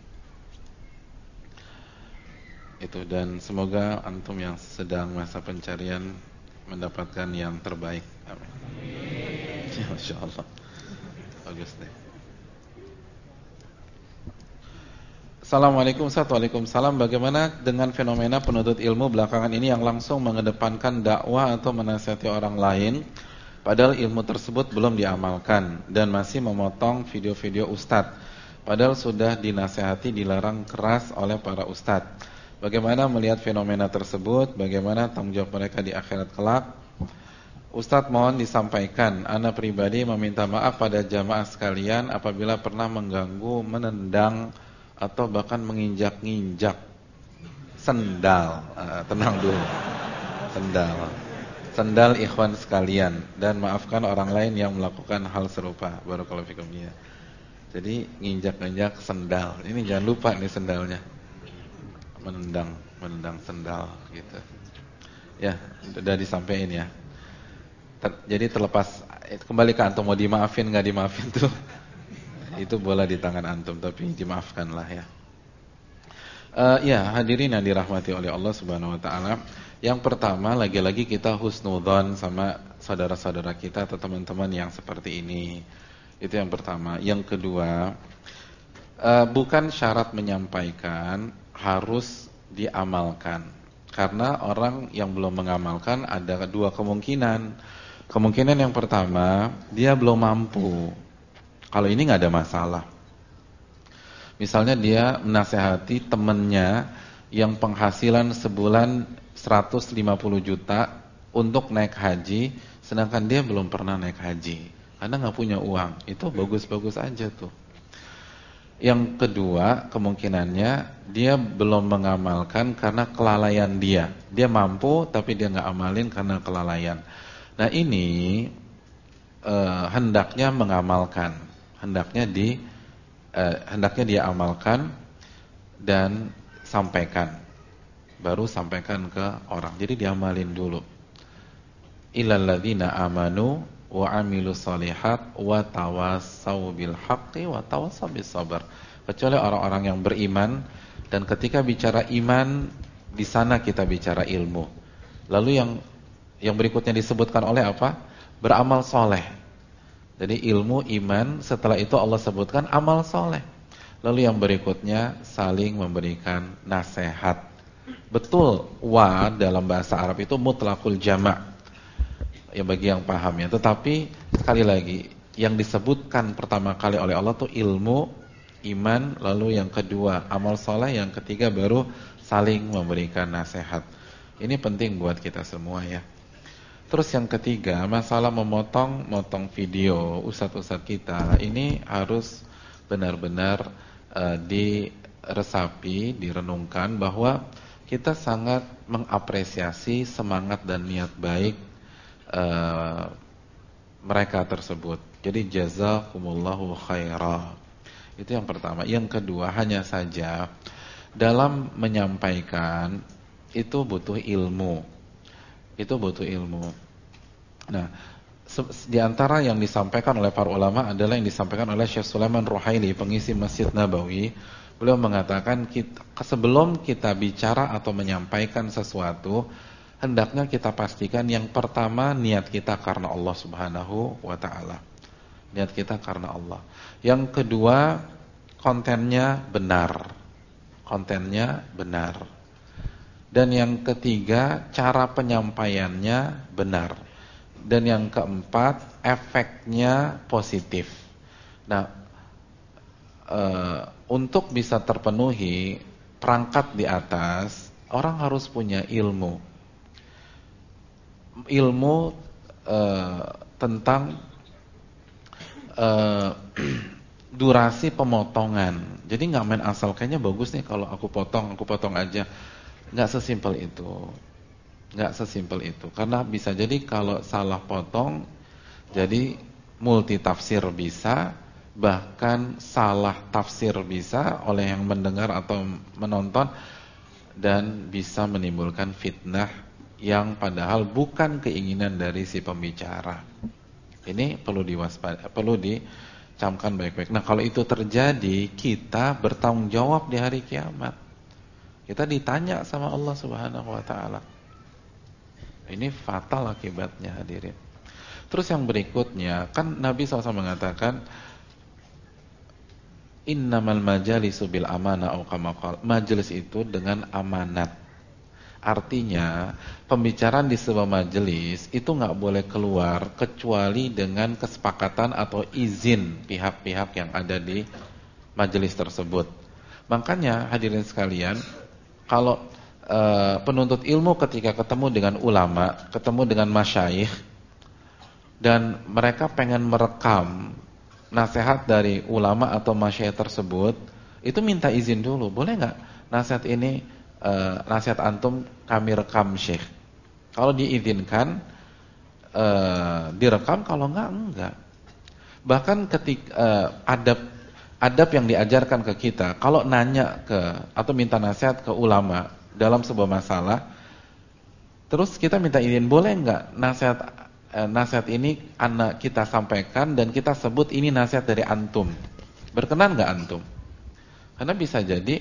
Itu, dan semoga antum yang sedang masa pencarian mendapatkan yang terbaik. Amin. Masyaallah. Bagus deh. Assalamualaikum warahmatullahi wabarakatuh. Bagaimana dengan fenomena penuntut ilmu belakangan ini yang langsung mengedepankan dakwah atau menasihati orang lain, padahal ilmu tersebut belum diamalkan, dan masih memotong video-video ustadz, padahal sudah dinasihati dilarang keras oleh para ustadz. Bagaimana melihat fenomena tersebut? Bagaimana tanggung jawab mereka di akhirat kelak? Ustadz mohon disampaikan, ana pribadi meminta maaf pada jamaah sekalian apabila pernah mengganggu, menendang, atau bahkan menginjak-injak sendal. Tenang dulu. Sendal ikhwan sekalian, dan maafkan orang lain yang melakukan hal serupa. Barakallahu fikum. Ya. Jadi nginjak-injak sendal. Ini jangan lupa nih sendalnya. Menendang sendal gitu. Ya, udah disampaikan ya. Jadi terlepas kembali ke antum, mau dimaafin nggak dimaafin tuh itu bola di tangan antum, tapi dimaafkanlah ya. Ya hadirin yang dirahmati oleh Allah Subhanahu Wa Taala. Yang pertama, lagi-lagi kita husnudzon sama saudara-saudara kita atau teman-teman yang seperti ini. Itu yang pertama. Yang kedua, bukan syarat menyampaikan harus diamalkan. Karena orang yang belum mengamalkan ada dua kemungkinan. Kemungkinan yang pertama, dia belum mampu. Kalau ini nggak ada masalah. Misalnya dia menasehati temannya yang penghasilan sebulan 150 juta untuk naik haji, sedangkan dia belum pernah naik haji karena nggak punya uang. Itu bagus-bagus aja tuh. Yang kedua, kemungkinannya dia belum mengamalkan karena kelalaian dia. Dia mampu tapi dia nggak amalin karena kelalaian. Nah ini hendaknya mengamalkan, hendaknya dia amalkan dan sampaikan, baru sampaikan ke orang. Jadi diamalin dulu. Illal ladzina amanu wa amilus solihat wa tawassau bil haqqi wa tawassau bis sabr. Kecuali orang-orang yang beriman, dan ketika bicara iman di sana kita bicara ilmu. Lalu yang berikutnya disebutkan oleh apa? Beramal soleh. Jadi ilmu, iman, setelah itu Allah sebutkan amal soleh. Lalu yang berikutnya saling memberikan nasihat. Betul, wa dalam bahasa Arab itu mutlaqul jama'. Ya bagi yang paham ya. Tetapi sekali lagi, yang disebutkan pertama kali oleh Allah itu ilmu, iman, lalu yang kedua amal soleh, yang ketiga baru saling memberikan nasihat. Ini penting buat kita semua ya. Terus yang ketiga, masalah memotong video ustadz-ustadz kita ini harus benar-benar diresapi, direnungkan bahwa kita sangat mengapresiasi semangat dan niat baik mereka tersebut. Jadi jazakumullahu khairah. Itu yang pertama. Yang kedua, hanya saja dalam menyampaikan itu butuh ilmu. Nah, di antara yang disampaikan oleh para ulama adalah yang disampaikan oleh Syekh Sulaiman Ruhaili, pengisi Masjid Nabawi. Beliau mengatakan sebelum kita bicara atau menyampaikan sesuatu, hendaknya kita pastikan yang pertama niat kita karena Allah Subhanahu wa taala. Niat kita karena Allah. Yang kedua, kontennya benar. Dan yang ketiga, cara penyampaiannya benar. Dan yang keempat, efeknya positif. Nah, untuk bisa terpenuhi perangkat di atas, orang harus punya ilmu tentang durasi pemotongan. Jadi nggak main asal, kayaknya bagus nih kalau aku potong aja. Nggak sesimpel itu. Karena bisa jadi kalau salah potong, jadi multi tafsir bisa, bahkan salah tafsir bisa oleh yang mendengar atau menonton, dan bisa menimbulkan fitnah yang padahal bukan keinginan dari si pembicara. Ini perlu dicamkan baik-baik. Nah, kalau itu terjadi, kita bertanggung jawab di hari kiamat. Kita ditanya sama Allah Subhanahu wa taala. Ini fatal akibatnya, hadirin. Terus yang berikutnya, kan Nabi SAW mengatakan innamal majalisu bil amanah au kama qala. Majelis itu dengan amanat. Artinya, pembicaraan di sebuah majelis itu nggak boleh keluar kecuali dengan kesepakatan atau izin pihak-pihak yang ada di majelis tersebut. Makanya hadirin sekalian, kalau penuntut ilmu ketika ketemu dengan ulama, ketemu dengan masyayikh, dan mereka pengen merekam nasihat dari ulama atau masyayikh tersebut, itu minta izin dulu. Boleh nggak nasihat ini, nasihat antum kami rekam Syekh? Kalau diizinkan direkam, kalau enggak. Bahkan ketika adab yang diajarkan ke kita, kalau nanya ke atau minta nasihat ke ulama dalam sebuah masalah, terus kita minta izin, boleh nggak nasihat ini anak kita sampaikan dan kita sebut ini nasihat dari antum, berkenan nggak antum? Karena bisa jadi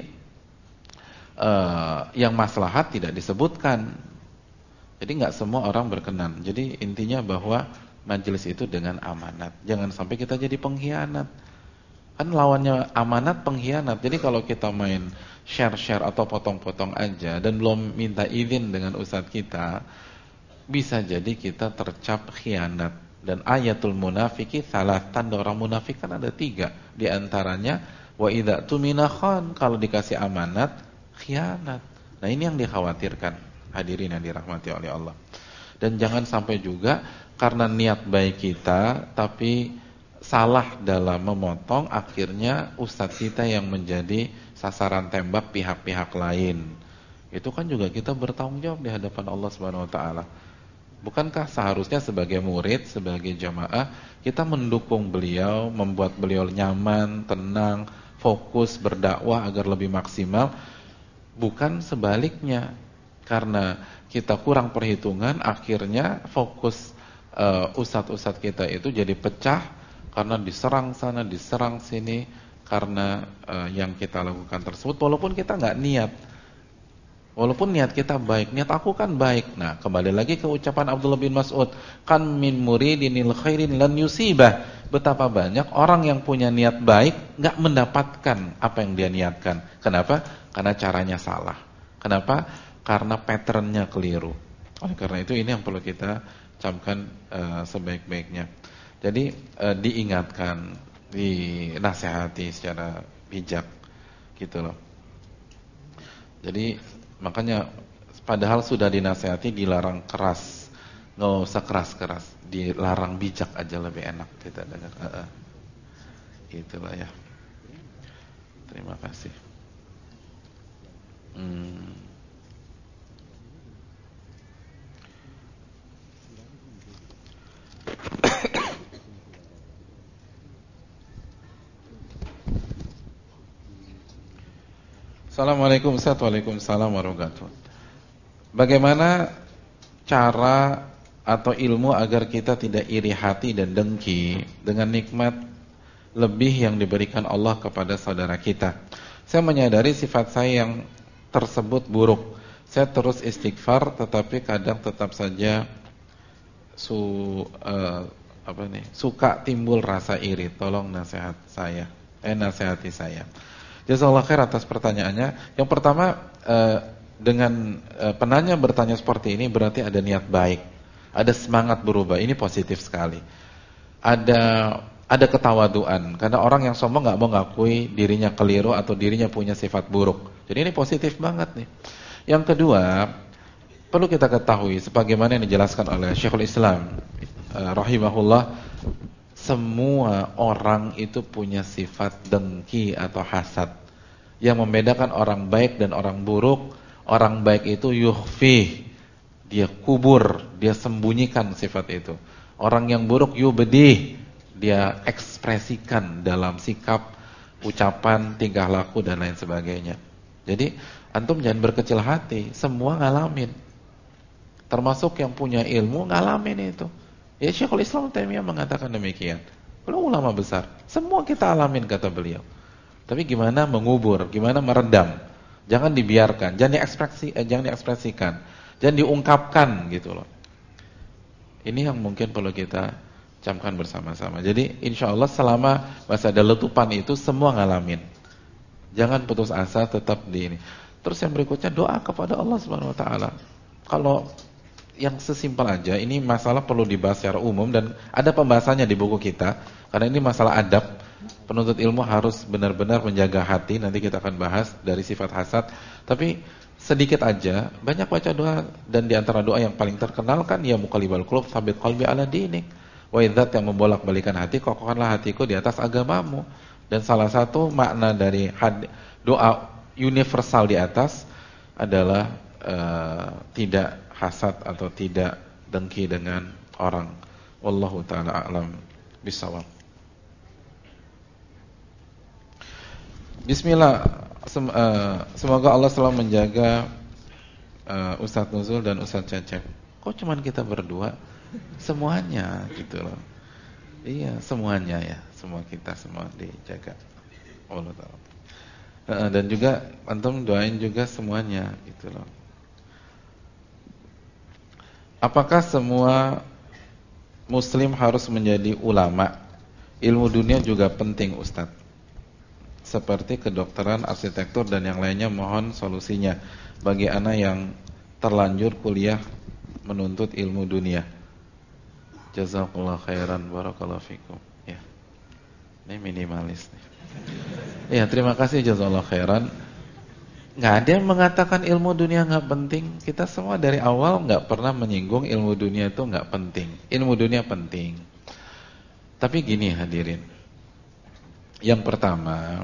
yang maslahat tidak disebutkan, jadi nggak semua orang berkenan. Jadi intinya bahwa majelis itu dengan amanat, jangan sampai kita jadi pengkhianat. Kan lawannya amanat pengkhianat. Jadi kalau kita main share atau potong-potong aja dan belum minta izin dengan ustadz kita, bisa jadi kita tercap khianat. Dan ayatul munafiki salah, tanda orang munafik kan ada 3. Di antaranya wa idza tumina khan, kalau dikasih amanat khianat. Nah, ini yang dikhawatirkan, hadirin yang dirahmati oleh Allah. Dan jangan sampai juga karena niat baik kita tapi salah dalam memotong, akhirnya ustadz kita yang menjadi sasaran tembak pihak-pihak lain. Itu kan juga kita bertanggung jawab di hadapan Allah Subhanahu wa taala. Bukankah seharusnya sebagai murid, sebagai jamaah, kita mendukung beliau, membuat beliau nyaman, tenang, fokus berdakwah agar lebih maksimal, bukan sebaliknya. Karena kita kurang perhitungan, akhirnya fokus ustadz-ustadz kita itu jadi pecah karena diserang sana, diserang sini, karena yang kita lakukan tersebut, walaupun kita nggak niat, walaupun niat kita baik, niat aku kan baik. Nah, kembali lagi ke ucapan Abdullah bin Mas'ud, kan min muridinil khairin lan yusibah. Betapa banyak orang yang punya niat baik nggak mendapatkan apa yang dia niatkan. Kenapa? Karena caranya salah. Kenapa? Karena patternnya keliru. Oleh karena itu, ini yang perlu kita camkan sebaik-baiknya. Jadi diingatkan, dinasihati secara bijak gitu loh. Jadi makanya padahal sudah dinasihati dilarang keras, nggak usah keras-keras, dilarang bijak aja lebih enak kita dengar. Itulah ya. Terima kasih. Assalamualaikum Waalaikumsalam warahmatullahi wabarakatuh. Bagaimana cara atau ilmu agar kita tidak iri hati dan dengki dengan nikmat lebih yang diberikan Allah kepada saudara kita? Saya menyadari sifat saya yang tersebut buruk. Saya terus istighfar, tetapi kadang tetap saja suka timbul rasa iri. Tolong nasihati saya. Jazakallahu khair atas pertanyaannya. Yang pertama, dengan penanya bertanya seperti ini berarti ada niat baik, ada semangat berubah. Ini positif sekali. Ada ketawaduan, karena orang yang sombong nggak mau ngakui dirinya keliru atau dirinya punya sifat buruk. Jadi ini positif banget nih. Yang kedua, perlu kita ketahui sebagaimana yang dijelaskan oleh Syekhul Islam rahimahullah, semua orang itu punya sifat dengki atau hasad. Yang membedakan orang baik dan orang buruk, orang baik itu yukhfi, dia kubur, dia sembunyikan sifat itu. Orang yang buruk yubdih, dia ekspresikan dalam sikap, ucapan, tingkah laku dan lain sebagainya. Jadi antum jangan berkecil hati, semua ngalamin. Termasuk yang punya ilmu ngalamin itu. Ya, Syekhul Islam Taimiyah mengatakan demikian. Beliau ulama besar, semua kita alamin kata beliau. Tapi gimana mengubur, gimana meredam? Jangan dibiarkan, jangan diekspresikan, jangan diungkapkan gitu loh. Ini yang mungkin perlu kita camkan bersama-sama. Jadi insya Allah selama masih ada letupan itu semua ngalamin. Jangan putus asa, tetap di ini. Terus yang berikutnya doa kepada Allah Subhanahu wa taala. Kalau yang sesimpel aja, ini masalah perlu dibahas secara umum dan ada pembahasannya di buku kita. Karena ini masalah adab, penuntut ilmu harus benar-benar menjaga hati. Nanti kita akan bahas dari sifat hasad. Tapi sedikit aja, banyak baca doa, dan di antara doa yang paling terkenal kan ya muqallibal qulub, tsabit qalbi ala dinik. Wahai zat yang membolak-balikan hati, kokohkanlah hatiku di atas agamamu. Dan salah satu makna dari doa universal di atas adalah tidak hasad atau tidak dengki dengan orang. Wallahu ta'ala a'lam bishawab. Bismillah. Semoga Allah selalu menjaga Ustadz Nuzul dan Ustadz Cecep. Kok cuman kita berdua? Semuanya gitu loh. Iya, semuanya ya. Semua kita semua dijaga. Allah taala. Dan juga antum doain juga semuanya gitu loh. Apakah semua muslim harus menjadi ulama? Ilmu dunia juga penting, Ustadz. Seperti kedokteran, arsitektur dan yang lainnya, mohon solusinya bagi anak yang terlanjur kuliah menuntut ilmu dunia. Jazakallah khairan, barakallahu fikum. Ya. Ini minimalis nih. Ya, terima kasih jazakallah khairan. Nggak ada yang mengatakan ilmu dunia nggak penting. Kita semua dari awal nggak pernah menyinggung ilmu dunia itu nggak penting. Ilmu dunia penting. Tapi gini hadirin. Yang pertama,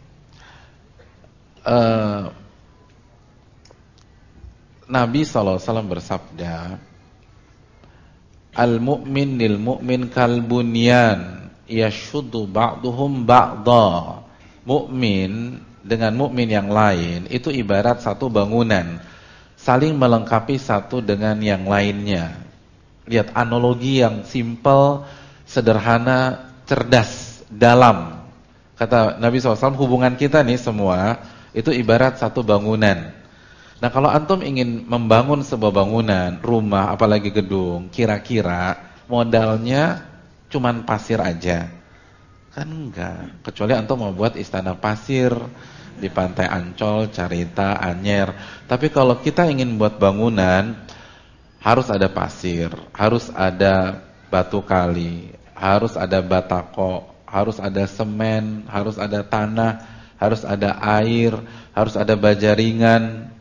Nabi SAW bersabda, al-mu'min lil mu'min kal bunyan yashuddu ba'duhum ba'dha. Mukmin dengan mukmin yang lain itu ibarat satu bangunan, saling melengkapi satu dengan yang lainnya. Lihat analogi yang simpel, sederhana, cerdas, dalam. Kata Nabi SAW, hubungan kita nih semua itu ibarat satu bangunan. Nah, kalau antum ingin membangun sebuah bangunan, rumah, apalagi gedung, kira-kira modalnya cuman pasir aja? Kan enggak. Kecuali antum mau buat istana pasir di Pantai Ancol, Carita, Anyer. Tapi kalau kita ingin buat bangunan, harus ada pasir, harus ada batu kali, harus ada batako, harus ada semen, harus ada tanah, harus ada air, harus ada baja ringan,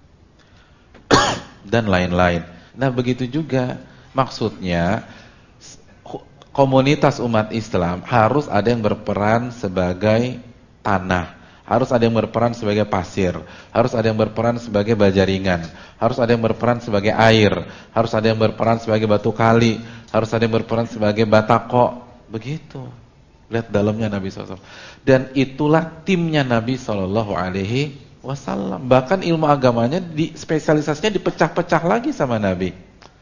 dan lain-lain. Nah, begitu juga maksudnya komunitas umat Islam harus ada yang berperan sebagai tanah, harus ada yang berperan sebagai pasir, harus ada yang berperan sebagai baja ringan, harus ada yang berperan sebagai air, harus ada yang berperan sebagai batu kali, harus ada yang berperan sebagai batako. Begitu. Lihat dalamnya Nabi SAW. Dan itulah timnya Nabi SAW. Bahkan ilmu agamanya spesialisasinya dipecah-pecah lagi sama Nabi.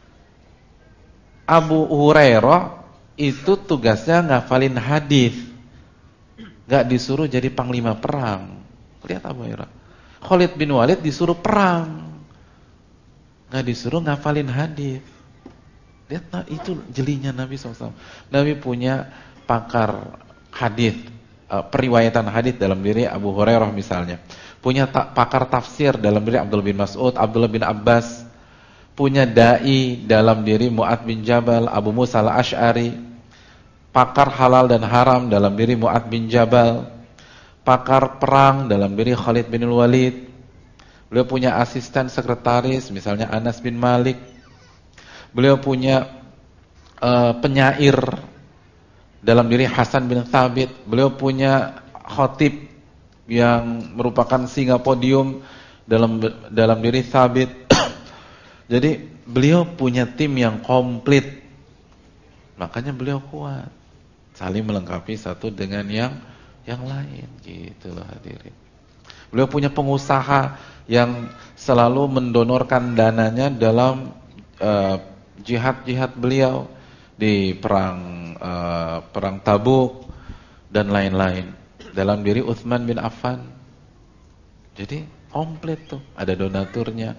Abu Hurairah itu tugasnya ngafalin hadis, gak disuruh jadi panglima perang. Lihat Abu Hurairah. Khalid bin Walid disuruh perang, gak disuruh ngafalin hadis. Lihat, nah, itu jelinya Nabi SAW. Nabi punya pakar hadis, periwayatan hadis dalam diri Abu Hurairah misalnya. Punya pakar tafsir dalam diri Abdullah bin Mas'ud, Abdullah bin Abbas. Punya dai dalam diri Mu'adz bin Jabal, Abu Musa al-Asy'ari. Pakar halal dan haram dalam diri Mu'adz bin Jabal. Pakar perang dalam diri Khalid bin Walid. Beliau punya asisten sekretaris misalnya Anas bin Malik. Beliau punya penyair dalam diri Hasan bin Thabit. Beliau punya khatib yang merupakan singa podium dalam diri Thabit. Jadi beliau punya tim yang komplit. Makanya beliau kuat, saling melengkapi satu dengan yang lain, gitu loh hadirin. Beliau punya pengusaha yang selalu mendonorkan dananya dalam jihad-jihad beliau di perang Tabuk dan lain-lain. Dalam diri Utsman bin Affan. Jadi komplit tuh, ada donaturnya.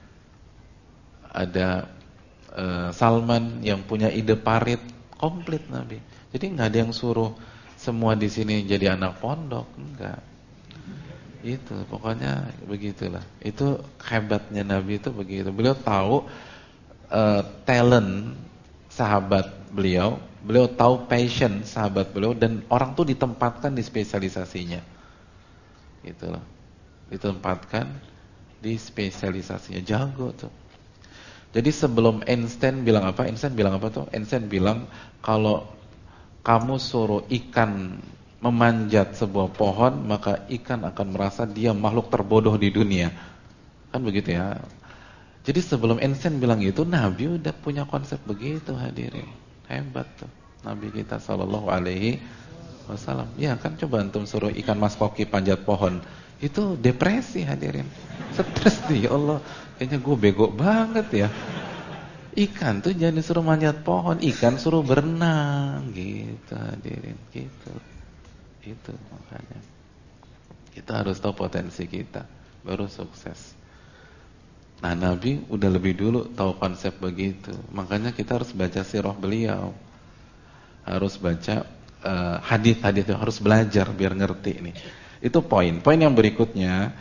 Ada Salman yang punya ide parit, komplit Nabi. Jadi nggak ada yang suruh semua di sini jadi anak pondok, enggak. Itu pokoknya begitulah. Itu hebatnya Nabi itu begitu. Beliau tahu talent sahabat beliau, beliau tahu passion sahabat beliau, dan orang tuh ditempatkan di spesialisasinya. Gitu loh. Ditempatkan di spesialisasinya, jago tuh. Jadi sebelum Einstein bilang apa? Einstein bilang kalau kamu suruh ikan memanjat sebuah pohon, maka ikan akan merasa dia makhluk terbodoh di dunia. Kan begitu ya. Jadi sebelum Einstein bilang itu, Nabi udah punya konsep begitu, hadirin. Hebat tuh Nabi kita sallallahu alaihi wasallam. Ya kan, coba antum suruh ikan mas koki panjat pohon, itu depresi, hadirin. Stres nih, ya Allah. Kayaknya gue bego banget ya. Ikan tuh jangan disuruh manjat pohon, ikan suruh berenang gitu, hadirin, gitu. Itu makanya kita harus tahu potensi kita, baru sukses. Nah, Nabi udah lebih dulu tahu konsep begitu. Makanya kita harus baca sirah beliau, harus baca hadis-hadis, harus belajar biar ngerti nih. Itu poin. Poin yang berikutnya,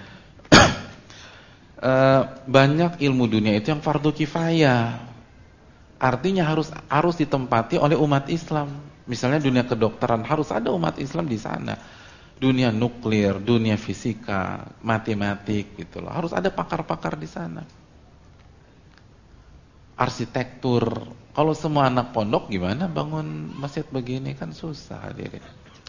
banyak ilmu dunia itu yang fardu kifayah. Artinya harus ditempati oleh umat Islam. Misalnya dunia kedokteran, harus ada umat Islam di sana. Dunia nuklir, dunia fisika, matematik gitu loh. Harus ada pakar-pakar di sana. Arsitektur. Kalau semua anak pondok gimana bangun masjid begini, kan susah, hadirin.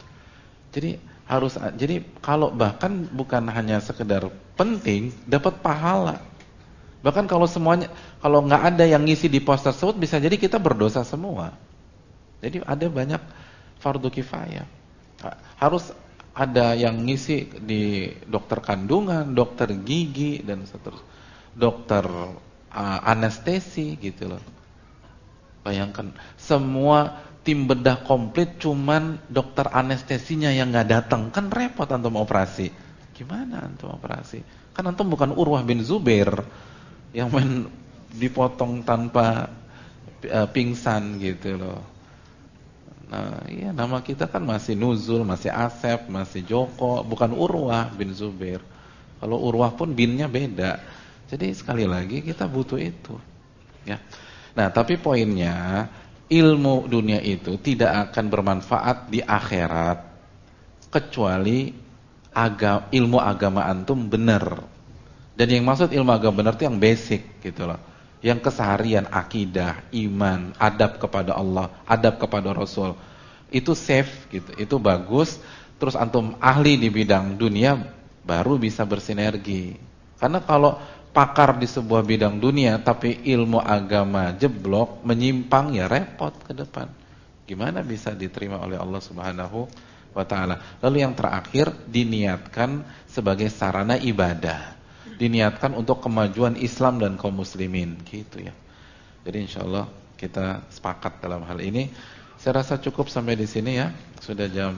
Jadi kalau bahkan bukan hanya sekedar penting, dapat pahala. Bahkan kalau nggak ada yang ngisi di pos tersebut, bisa jadi kita berdosa semua. Jadi ada banyak fardu kifayah. Harus ada yang ngisi di dokter kandungan, dokter gigi dan seterusnya, dokter anestesi gitu loh. Bayangkan semua tim bedah komplit, cuman dokter anestesinya yang nggak datang, kan repot antum operasi. Gimana antum operasi? Kan antum bukan Urwah bin Zubair yang main dipotong tanpa pingsan gitu loh. Nah, iya, nama kita kan masih Nuzul, masih Asep, masih Joko, bukan Urwah bin Zubair. Kalau Urwah pun binnya beda. Jadi sekali lagi kita butuh itu, ya. Nah, tapi poinnya, ilmu dunia itu tidak akan bermanfaat di akhirat kecuali ilmu agama antum benar. Dan yang maksud ilmu agama benar itu yang basic gitu loh. Yang keseharian, akidah, iman, adab kepada Allah, adab kepada Rasul. Itu safe gitu, itu bagus. Terus antum ahli di bidang dunia, baru bisa bersinergi. Karena kalau pakar di sebuah bidang dunia tapi ilmu agama jeblok, menyimpang, ya repot ke depan. Gimana bisa diterima oleh Allah Subhanahu wa taala? Lalu yang terakhir, diniatkan sebagai sarana ibadah. Diniatkan untuk kemajuan Islam dan kaum muslimin, gitu ya. Jadi insyaallah kita sepakat dalam hal ini. Saya rasa cukup sampai di sini ya. Sudah jam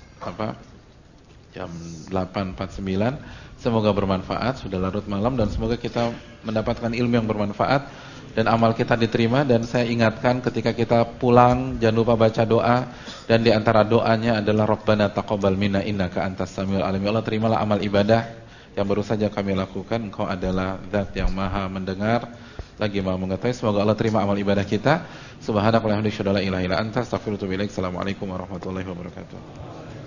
8.49. Semoga bermanfaat, sudah larut malam, dan semoga kita mendapatkan ilmu yang bermanfaat dan amal kita diterima. Dan saya ingatkan ketika kita pulang jangan lupa baca doa, dan di antara doanya adalah Rabbana taqabbal minna innaka antas samiul alim. Ya Allah, terimalah amal ibadah yang baru saja kami lakukan. Engkau adalah Zat yang Maha mendengar lagi Maha mengetahui. Semoga Allah terima amal ibadah kita. Subhanakallahumma wa bihamdika asyhadu an la ilaha illa anta astaghfiruka wa atubu ilaik. Assalamualaikum warahmatullahi wabarakatuh.